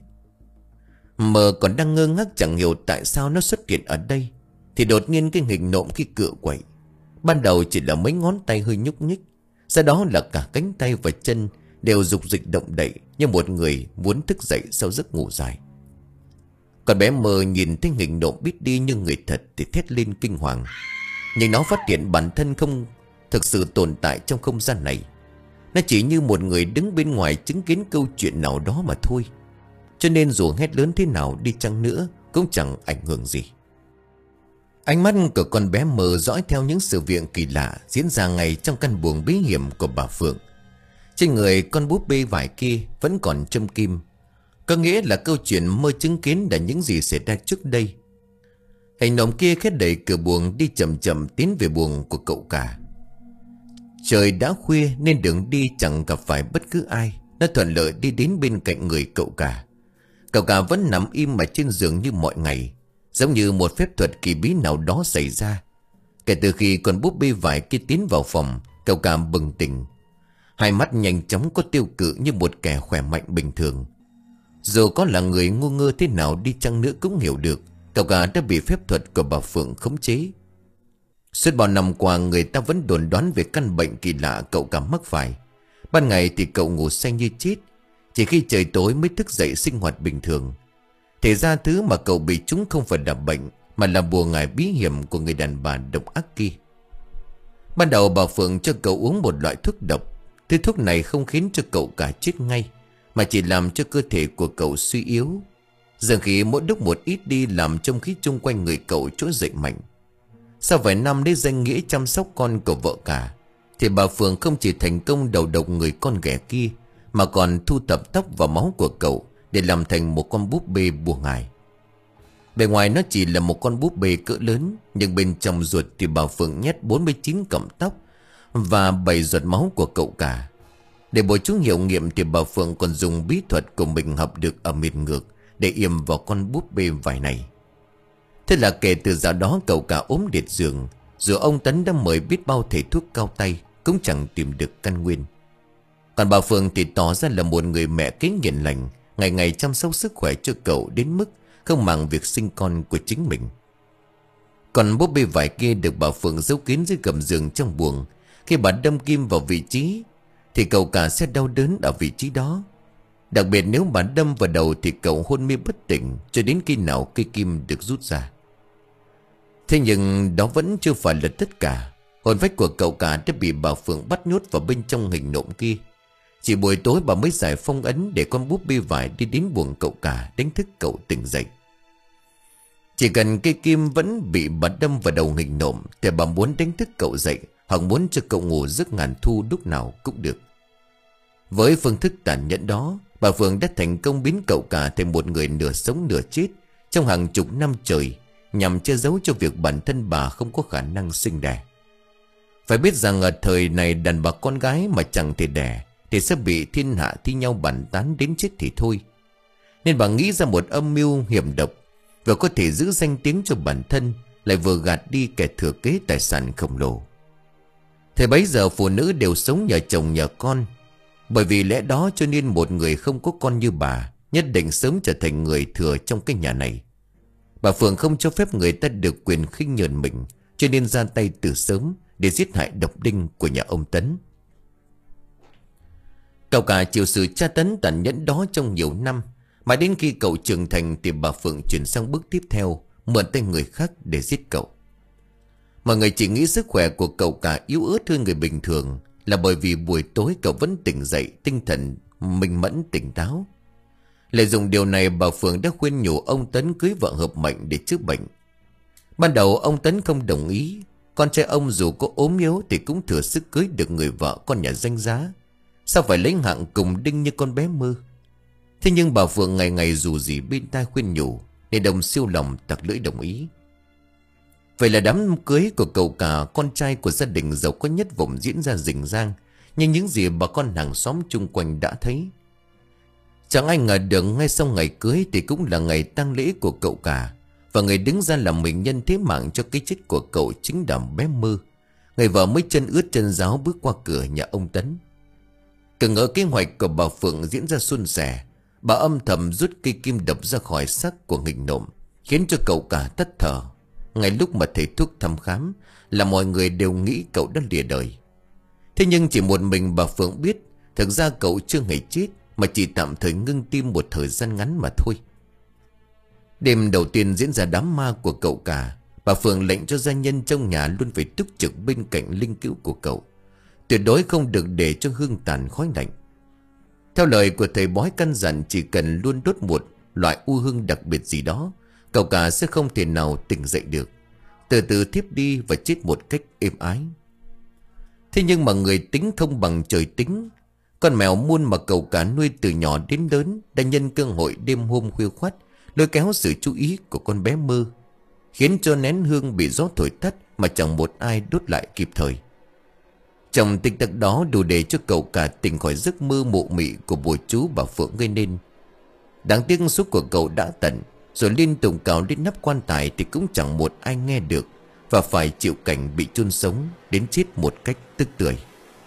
Mơ còn đang ngơ ngác chẳng hiểu tại sao nó xuất hiện ở đây, thì đột nhiên cái hình nộm khi cựa quậy. Ban đầu chỉ là mấy ngón tay hơi nhúc nhích, sau đó là cả cánh tay và chân đều rục rịch động đậy như một người muốn thức dậy sau giấc ngủ dài. Con bé Mơ nhìn thấy nghịch nộm biết đi như người thật thì thét lên kinh hoàng. Nhưng nó phát hiện bản thân không thực sự tồn tại trong không gian này. Nó chỉ như một người đứng bên ngoài chứng kiến câu chuyện nào đó mà thôi. Cho nên dù hét lớn thế nào đi chăng nữa cũng chẳng ảnh hưởng gì. Ánh mắt của con bé Mơ dõi theo những sự việc kỳ lạ diễn ra ngay trong căn buồng bí hiểm của bà Phượng. Trên người con búp bê vải kia vẫn còn châm kim, có nghĩa là câu chuyện Mơ chứng kiến là những gì xảy ra trước đây. Hình nộm kia khét đẩy cửa buồng đi chậm chậm tiến về buồng của cậu cả. Trời đã khuya nên đường đi chẳng gặp phải bất cứ ai. Nó thuận lợi đi đến bên cạnh người cậu cả. Cậu cả vẫn nằm im mà trên giường như mọi ngày, giống như một phép thuật kỳ bí nào đó xảy ra. Kể từ khi con búp bê vải kia tiến vào phòng, cậu cả bừng tỉnh. Hai mắt nhanh chóng có tiêu cự như một kẻ khỏe mạnh bình thường. Dù có là người ngu ngơ thế nào đi chăng nữa cũng hiểu được cậu cả đã bị phép thuật của bà Phượng khống chế. Suốt bao năm qua người ta vẫn đồn đoán về căn bệnh kỳ lạ cậu cả mắc phải. Ban ngày thì cậu ngủ say như chết, chỉ khi trời tối mới thức dậy sinh hoạt bình thường. Thế ra thứ mà cậu bị trúng không phải là bệnh, mà là bùa ngải bí hiểm của người đàn bà độc ác kia. Ban đầu bà Phượng cho cậu uống một loại thuốc độc. Thứ thuốc này không khiến cho cậu cả chết ngay, mà chỉ làm cho cơ thể của cậu suy yếu. Dường khí mỗi lúc một ít đi làm trong khí chung quanh người cậu trỗi dậy mạnh. Sau vài năm lấy danh nghĩa chăm sóc con của vợ cả, thì bà Phượng không chỉ thành công đầu độc người con ghẻ kia, mà còn thu thập tóc và máu của cậu để làm thành một con búp bê bùa ngải. Bề ngoài nó chỉ là một con búp bê cỡ lớn, nhưng bên trong ruột thì bà Phượng nhét bốn mươi chín cọng tóc và bảy giọt máu của cậu cả. Để bổ chúng hiệu nghiệm thì bà Phượng còn dùng bí thuật của mình học được ở miền ngược để yểm vào con búp bê vải này. Thế là kể từ giờ đó cậu cả ốm liệt giường, dù ông Tấn đã mời biết bao thầy thuốc cao tay cũng chẳng tìm được căn nguyên. Còn bà Phượng thì tỏ ra là một người mẹ kế hiền lành, ngày ngày chăm sóc sức khỏe cho cậu đến mức không màng việc sinh con của chính mình. Còn búp bê vải kia được bà Phượng giấu kín dưới gầm giường trong buồng. Khi bà đâm kim vào vị trí thì cậu cả sẽ đau đớn ở vị trí đó. Đặc biệt nếu bà đâm vào đầu thì cậu hôn mê bất tỉnh cho đến khi nào cây kim được rút ra. Thế nhưng đó vẫn chưa phải là tất cả. Hồn phách của cậu cả đã bị bà Phượng bắt nhốt vào bên trong hình nộm kia. Chỉ buổi tối bà mới giải phong ấn để con búp bê vải đi đến buồng cậu cả đánh thức cậu tỉnh dậy. Chỉ cần cây kim vẫn bị bà đâm vào đầu hình nộm thì bà muốn đánh thức cậu dậy, hoặc muốn cho cậu ngủ giấc ngàn thu lúc nào cũng được. Với phương thức tàn nhẫn đó, bà Phượng đã thành công biến cậu cả thành một người nửa sống nửa chết trong hàng chục năm trời, nhằm che giấu cho việc bản thân bà không có khả năng sinh đẻ. Phải biết rằng ở thời này đàn bà con gái mà chẳng thể đẻ thì sẽ bị thiên hạ thi nhau bàn tán đến chết thì thôi. Nên bà nghĩ ra một âm mưu hiểm độc, vừa có thể giữ danh tiếng cho bản thân, lại vừa gạt đi kẻ thừa kế tài sản khổng lồ. Thời bấy giờ phụ nữ đều sống nhờ chồng nhờ con. Bởi vì lẽ đó cho nên một người không có con như bà nhất định sớm trở thành người thừa trong cái nhà này. Bà Phượng không cho phép người ta được quyền khinh nhờn mình, cho nên ra tay từ sớm để giết hại độc đinh của nhà ông Tấn. Cậu cả chịu sự tra tấn tàn nhẫn đó trong nhiều năm, mà đến khi cậu trưởng thành thì bà Phượng chuyển sang bước tiếp theo, mượn tay người khác để giết cậu. Mọi người chỉ nghĩ sức khỏe của cậu cả yếu ớt hơn người bình thường là bởi vì buổi tối cậu vẫn tỉnh dậy, tinh thần minh mẫn tỉnh táo. Lợi dụng điều này, bà Phượng đã khuyên nhủ ông Tấn cưới vợ hợp mệnh để chữa bệnh. Ban đầu ông Tấn không đồng ý. Con trai ông dù có ốm yếu thì cũng thừa sức cưới được người vợ con nhà danh giá, sao phải lấy hạng cùng đinh như con bé Mơ. Thế nhưng bà Phượng ngày ngày dù gì bên tai khuyên nhủ, nên đồng siêu lòng tặc lưỡi đồng ý. Vậy là đám cưới của cậu cả, con trai của gia đình giàu có nhất vùng, diễn ra rình rang, nhưng những gì bà con hàng xóm chung quanh đã thấy. Chẳng ai ngờ được ngay sau ngày cưới thì cũng là ngày tang lễ của cậu cả, và người đứng ra làm mình nhân thế mạng cho cái chết của cậu chính là bé Mơ, người vợ mới chân ướt chân ráo bước qua cửa nhà ông Tấn. Cứ ngỡ kế hoạch của bà Phượng diễn ra suôn sẻ, bà âm thầm rút cây kim độc ra khỏi xác của nghịch nộm, khiến cho cậu cả tắt thở. ngay lúc mà thầy thuốc thăm khám, là mọi người đều nghĩ cậu đã lìa đời. Thế nhưng chỉ một mình bà Phượng biết, thực ra cậu chưa hề chết, mà chỉ tạm thời ngưng tim một thời gian ngắn mà thôi. Đêm đầu tiên diễn ra đám ma của cậu cả, bà Phượng lệnh cho gia nhân trong nhà luôn phải túc trực bên cạnh linh cữu của cậu, tuyệt đối không được để cho hương tàn khói lạnh. Theo lời của thầy bói căn dặn, chỉ cần luôn đốt một loại u hương đặc biệt gì đó, cậu cả sẽ không thể nào tỉnh dậy được, từ từ thiếp đi và chết một cách êm ái. Thế nhưng mà người tính không bằng trời tính. Con mèo muôn mà cậu cả nuôi từ nhỏ đến lớn đã nhân cơ hội đêm hôm khuya khoắt lôi kéo sự chú ý của con bé Mơ, khiến cho nén hương bị gió thổi tắt mà chẳng một ai đốt lại kịp thời. Trong tích tắc đó đủ để cho cậu cả tỉnh khỏi giấc mơ mụ mị của bùa chú bà Phượng gây nên. Đáng tiếc số của cậu đã tận, rồi liên tục cào lên nắp quan tài thì cũng chẳng một ai nghe được, và phải chịu cảnh bị chôn sống đến chết một cách tức tưởi.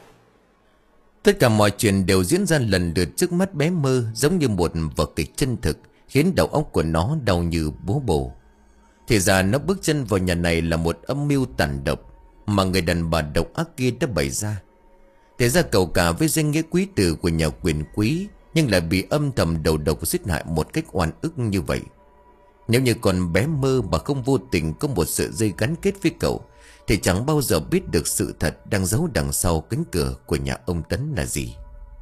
Tất cả mọi chuyện đều diễn ra lần lượt trước mắt bé Mơ, giống như một vở kịch chân thực, khiến đầu óc của nó đau như búa bổ. Thì ra nó bước chân vào nhà này là một âm mưu tàn độc mà người đàn bà độc ác kia đã bày ra. Thế ra cậu cả với danh nghĩa quý tử của nhà quyền quý, nhưng lại bị âm thầm đầu độc giết hại một cách oan ức như vậy. Nếu như con bé Mơ mà không vô tình có một sợi dây gắn kết với cậu, thì chẳng bao giờ biết được sự thật đang giấu đằng sau cánh cửa của nhà ông Tấn là gì.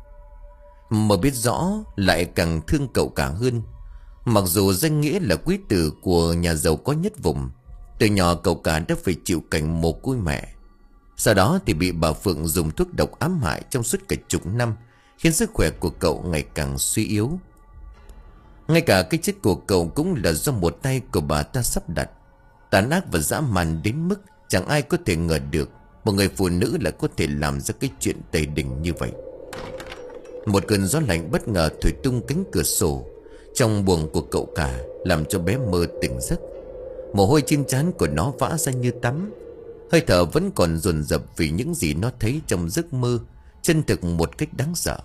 Mơ biết rõ lại càng thương cậu cả hơn. Mặc dù danh nghĩa là quý tử của nhà giàu có nhất vùng, từ nhỏ cậu cả đã phải chịu cảnh mồ côi mẹ. Sau đó thì bị bà Phượng dùng thuốc độc ám hại trong suốt cả chục năm, khiến sức khỏe của cậu ngày càng suy yếu. Ngay cả cái chết của cậu cũng là do một tay của bà ta sắp đặt, tàn ác và dã man đến mức chẳng ai có thể ngờ được một người phụ nữ lại có thể làm ra cái chuyện tày đình như vậy. Một cơn gió lạnh bất ngờ thổi tung cánh cửa sổ trong buồng của cậu cả, làm cho bé Mơ tỉnh giấc. Mồ hôi trên trán của nó vã ra như tắm, hơi thở vẫn còn dồn dập vì những gì nó thấy trong giấc mơ chân thực một cách đáng sợ.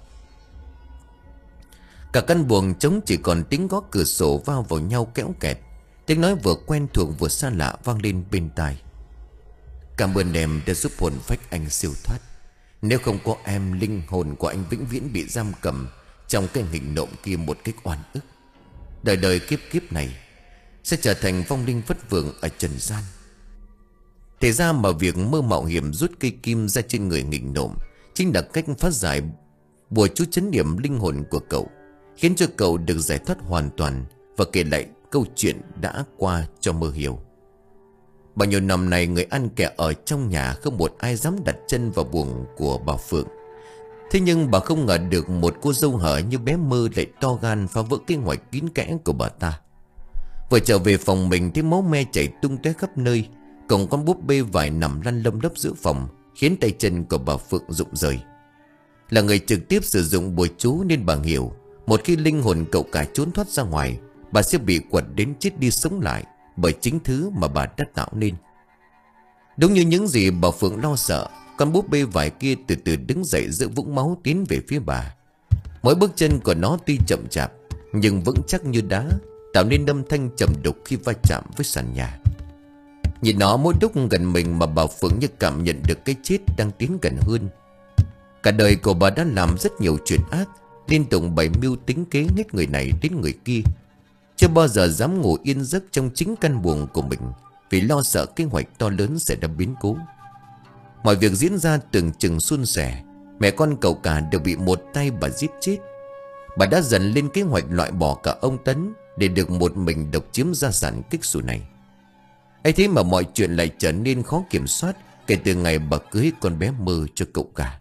Cả căn buồng trống, chỉ còn tiếng gõ cửa sổ vào vào nhau kéo kẹt. Tiếng nói vừa quen thuộc vừa xa lạ vang lên bên tai. Cảm ơn em đã giúp hồn phách anh siêu thoát. Nếu không có em, linh hồn của anh vĩnh viễn bị giam cầm trong cái hình nộm kia một cách oan ức. Đời đời kiếp kiếp này sẽ trở thành vong linh vất vưởng ở trần gian. Thế ra mà việc Mơ mạo hiểm rút cây kim ra trên người nghịch nộm chính là cách phá giải bùa chú trấn điểm linh hồn của cậu, khiến cho cậu được giải thoát hoàn toàn, và kể lại câu chuyện đã qua cho Mơ hiểu. Bao nhiêu năm nay, người ăn kẻ ở trong nhà không một ai dám đặt chân vào buồng của bà Phượng. Thế nhưng bà không ngờ được một cô dâu hở như bé Mơ lại to gan phá vỡ kế hoạch kín kẽ của bà ta. Vừa trở về phòng mình thấy máu me chảy tung tóe khắp nơi, cùng con búp bê vải nằm lăn lông lốc giữa phòng, khiến tay chân của bà Phượng rụng rời. Là người trực tiếp sử dụng bùa chú nên bà hiểu, một khi linh hồn cậu cả trốn thoát ra ngoài, bà sẽ bị quật đến chết đi sống lại bởi chính thứ mà bà đã tạo nên. Đúng như những gì bà Phượng lo sợ, con búp bê vải kia từ từ đứng dậy giữa vũng máu tiến về phía bà. Mỗi bước chân của nó tuy chậm chạp nhưng vững chắc như đá, tạo nên âm thanh trầm đục khi va chạm với sàn nhà. Nhìn nó mỗi lúc gần mình mà bà Phượng như cảm nhận được cái chết đang tiến gần hơn. Cả đời của bà đã làm rất nhiều chuyện ác, liên tục bày mưu tính kế hết người này đến người kia, chưa bao giờ dám ngủ yên giấc trong chính căn buồng của mình, vì lo sợ kế hoạch to lớn sẽ đã biến cố. Mọi việc diễn ra tưởng chừng suôn sẻ. Mẹ con cậu cả đều bị một tay bà giết chết. Bà đã dần lên kế hoạch loại bỏ cả ông Tấn để được một mình độc chiếm gia sản kích xù này. ấy thế mà mọi chuyện lại trở nên khó kiểm soát kể từ ngày bà cưới con bé Mơ cho cậu cả.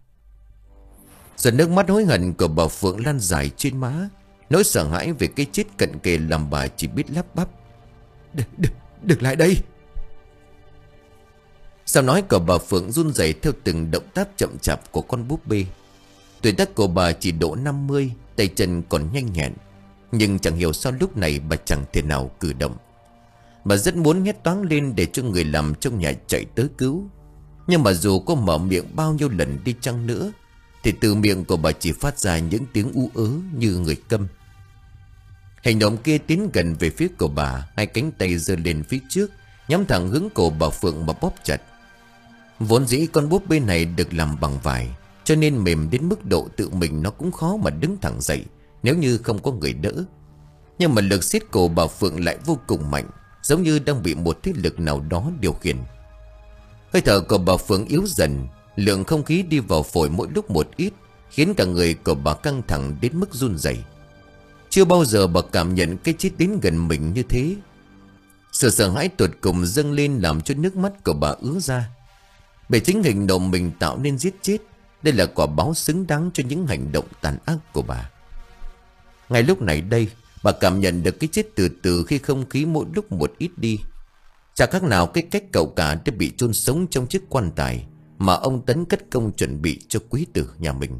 Giờ nước mắt hối hận của bà Phượng lan dài trên má. Nỗi sợ hãi về cái chết cận kề làm bà chỉ biết lắp bắp: Đừng, đừng, đừng lại đây. Sau nói của bà Phượng run rẩy theo từng động tác chậm chạp của con búp bê. Tuổi tác của bà chỉ độ năm mươi, tay chân còn nhanh nhẹn, nhưng chẳng hiểu sao lúc này bà chẳng thể nào cử động. Bà rất muốn hét toáng lên để cho người làm trong nhà chạy tới cứu, nhưng mà dù có mở miệng bao nhiêu lần đi chăng nữa thì từ miệng của bà chỉ phát ra những tiếng u ớ như người câm. Hành động kia tiến gần về phía của bà, hai cánh tay giơ lên phía trước nhắm thẳng hướng cổ bà Phượng mà bóp chặt. Vốn dĩ con búp bê này được làm bằng vải, cho nên mềm đến mức độ tự mình nó cũng khó mà đứng thẳng dậy nếu như không có người đỡ. Nhưng mà lực siết cổ bà Phượng lại vô cùng mạnh, giống như đang bị một thế lực nào đó điều khiển. Hơi thở của bà Phượng yếu dần, lượng không khí đi vào phổi mỗi lúc một ít, khiến cả người của bà căng thẳng đến mức run rẩy. Chưa bao giờ bà cảm nhận cái chết đến gần mình như thế. Sự sợ hãi tột cùng dâng lên làm cho nước mắt của bà ứa ra. Bởi chính hành động mình tạo nên giết chết, đây là quả báo xứng đáng cho những hành động tàn ác của bà. Ngay lúc này đây, bà cảm nhận được cái chết từ từ khi không khí mỗi lúc một ít đi. Chả khác nào cái cách cậu cả đã bị chôn sống trong chiếc quan tài mà ông Tấn cất công chuẩn bị cho quý tử nhà mình.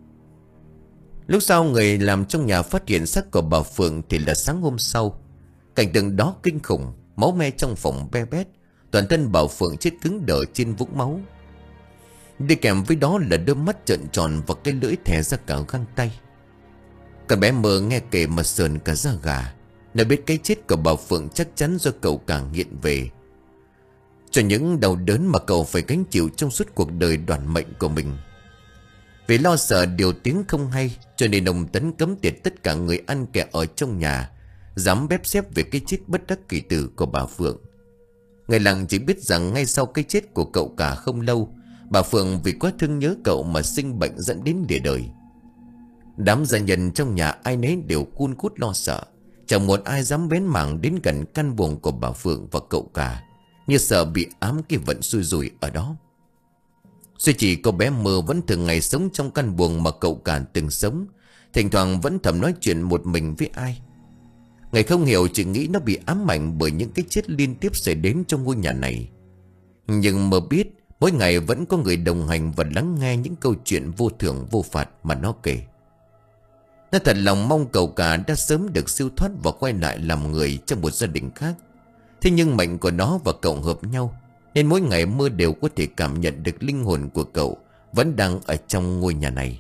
Lúc sau người làm trong nhà phát hiện xác của bà Phượng thì là sáng hôm sau. Cảnh tượng đó kinh khủng, máu me trong phòng be bét, toàn thân bà Phượng chết cứng đờ trên vũng máu. Đi kèm với đó là đôi mắt trợn tròn và cái lưỡi thè ra cả găng tay. Con bé Mơ nghe kể mà sờn cả da gà. Nó biết cái chết của bà Phượng chắc chắn do cậu cả nghiện về, cho những đau đớn mà cậu phải gánh chịu trong suốt cuộc đời đoản mệnh của mình. Vì lo sợ điều tiếng không hay, cho nên ông Tấn cấm tiệt tất cả người ăn kẻ ở trong nhà dám bếp xếp về cái chết bất đắc kỳ tử của bà Phượng. Người làng chỉ biết rằng ngay sau cái chết của cậu cả không lâu, bà Phượng vì quá thương nhớ cậu mà sinh bệnh dẫn đến lìa đời. Đám gia nhân trong nhà ai nấy đều cun cút lo sợ, chẳng một ai dám bén mảng đến gần căn buồng của bà Phượng và cậu cả, như sợ bị ám cái vận xui rủi ở đó. Duy chỉ cô bé Mơ vẫn thường ngày sống trong căn buồng mà cậu cả từng sống, thỉnh thoảng vẫn thầm nói chuyện một mình với ai. Ngày không hiểu chỉ nghĩ nó bị ám ảnh bởi những cái chết liên tiếp xảy đến trong ngôi nhà này. Nhưng Mơ biết mỗi ngày vẫn có người đồng hành và lắng nghe những câu chuyện vô thưởng vô phạt mà nó kể. Nó thật lòng mong cậu cả đã sớm được siêu thoát và quay lại làm người trong một gia đình khác. Thế nhưng mệnh của nó và cậu hợp nhau, nên mỗi ngày Mơ đều có thể cảm nhận được linh hồn của cậu vẫn đang ở trong ngôi nhà này.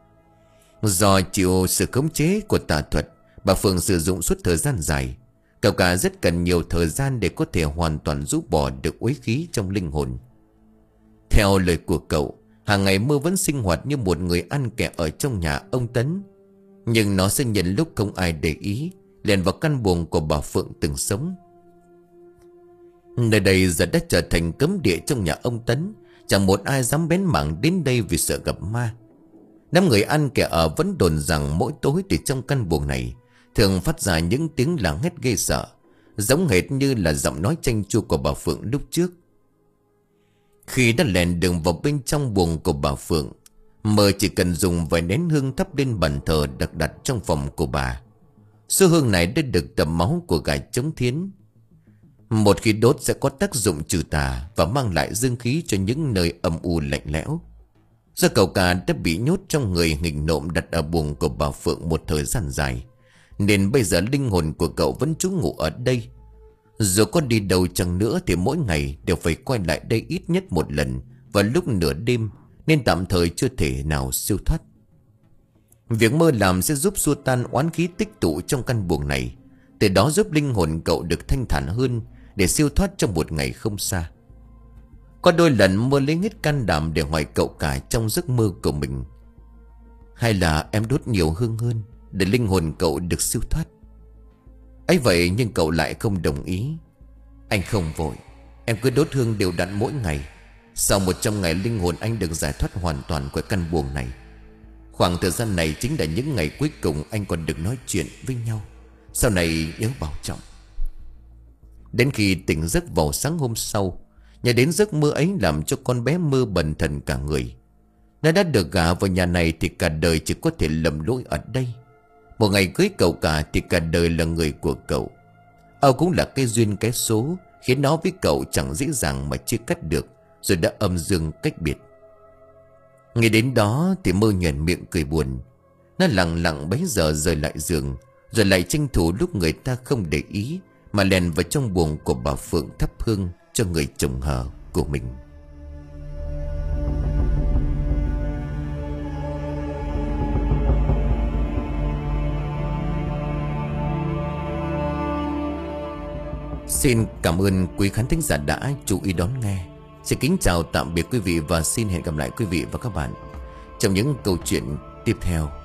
Do chịu sự khống chế của tà thuật, bà Phượng sử dụng suốt thời gian dài. Cậu cả rất cần nhiều thời gian để có thể hoàn toàn rũ bỏ được uế khí trong linh hồn. Theo lời của cậu, hàng ngày Mơ vẫn sinh hoạt như một người ăn kẻ ở trong nhà ông Tấn. Nhưng nó sẽ nhận lúc không ai để ý, liền vào căn buồng của bà Phượng từng sống. Nơi đây giờ đã trở thành cấm địa trong nhà ông Tấn. Chẳng một ai dám bén mảng đến đây vì sợ gặp ma. Đám người ăn kẻ ở vẫn đồn rằng mỗi tối từ trong căn buồng này thường phát ra những tiếng la hét ghê sợ, giống hệt như là giọng nói chanh chua của bà Phượng lúc trước. Khi đã lèn đường vào bên trong buồng của bà Phượng, Mơ chỉ cần dùng vài nén hương thắp lên bàn thờ được đặt trong phòng của bà. Số hương này đã được tẩm máu của gà chống thiến. Một khi đốt sẽ có tác dụng trừ tà và mang lại dương khí cho những nơi âm u lạnh lẽo. Do cậu cả đã bị nhốt trong người nghịch nộm đặt ở buồng của bà Phượng một thời gian dài, nên bây giờ linh hồn của cậu vẫn trú ngụ ở đây. Dù có đi đâu chăng nữa thì mỗi ngày đều phải quay lại đây ít nhất một lần vào lúc nửa đêm, nên tạm thời chưa thể nào siêu thoát. Việc Mơ làm sẽ giúp xua tan oán khí tích tụ trong căn buồng này, từ đó giúp linh hồn cậu được thanh thản hơn để siêu thoát trong một ngày không xa. Có đôi lần Mơ lấy hết can đảm để hỏi cậu cả trong giấc mơ của mình: hay là em đốt nhiều hương hơn để linh hồn cậu được siêu thoát? Ấy vậy nhưng cậu lại không đồng ý. Anh không vội, em cứ đốt hương đều đặn mỗi ngày. Sau một trăm ngày linh hồn anh được giải thoát hoàn toàn khỏi căn buồng này. Khoảng thời gian này chính là những ngày cuối cùng anh còn được nói chuyện với nhau. Sau này nhớ bảo trọng. Đến khi tỉnh giấc vào sáng hôm sau, nhớ đến giấc mơ ấy làm cho con bé Mơ bần thần cả người. Nó đã được gả vào nhà này thì cả đời chỉ có thể lầm lỗi ở đây. Một ngày cưới cậu cả thì cả đời là người của cậu. Âu cũng là cái duyên cái số khiến nó với cậu chẳng dễ dàng mà chia cắt được, rồi đã âm dương cách biệt. Nghĩ đến đó thì Mơ nhoẻn miệng cười buồn. Nó lặng lặng bấy giờ rời lại giường, rồi lại tranh thủ lúc người ta không để ý mà lèn vào trong buồng của bà Phượng thắp hương cho người chồng hờ của mình. Xin cảm ơn quý khán thính giả đã chú ý đón nghe. Xin kính chào tạm biệt quý vị và xin hẹn gặp lại quý vị và các bạn trong những câu chuyện tiếp theo.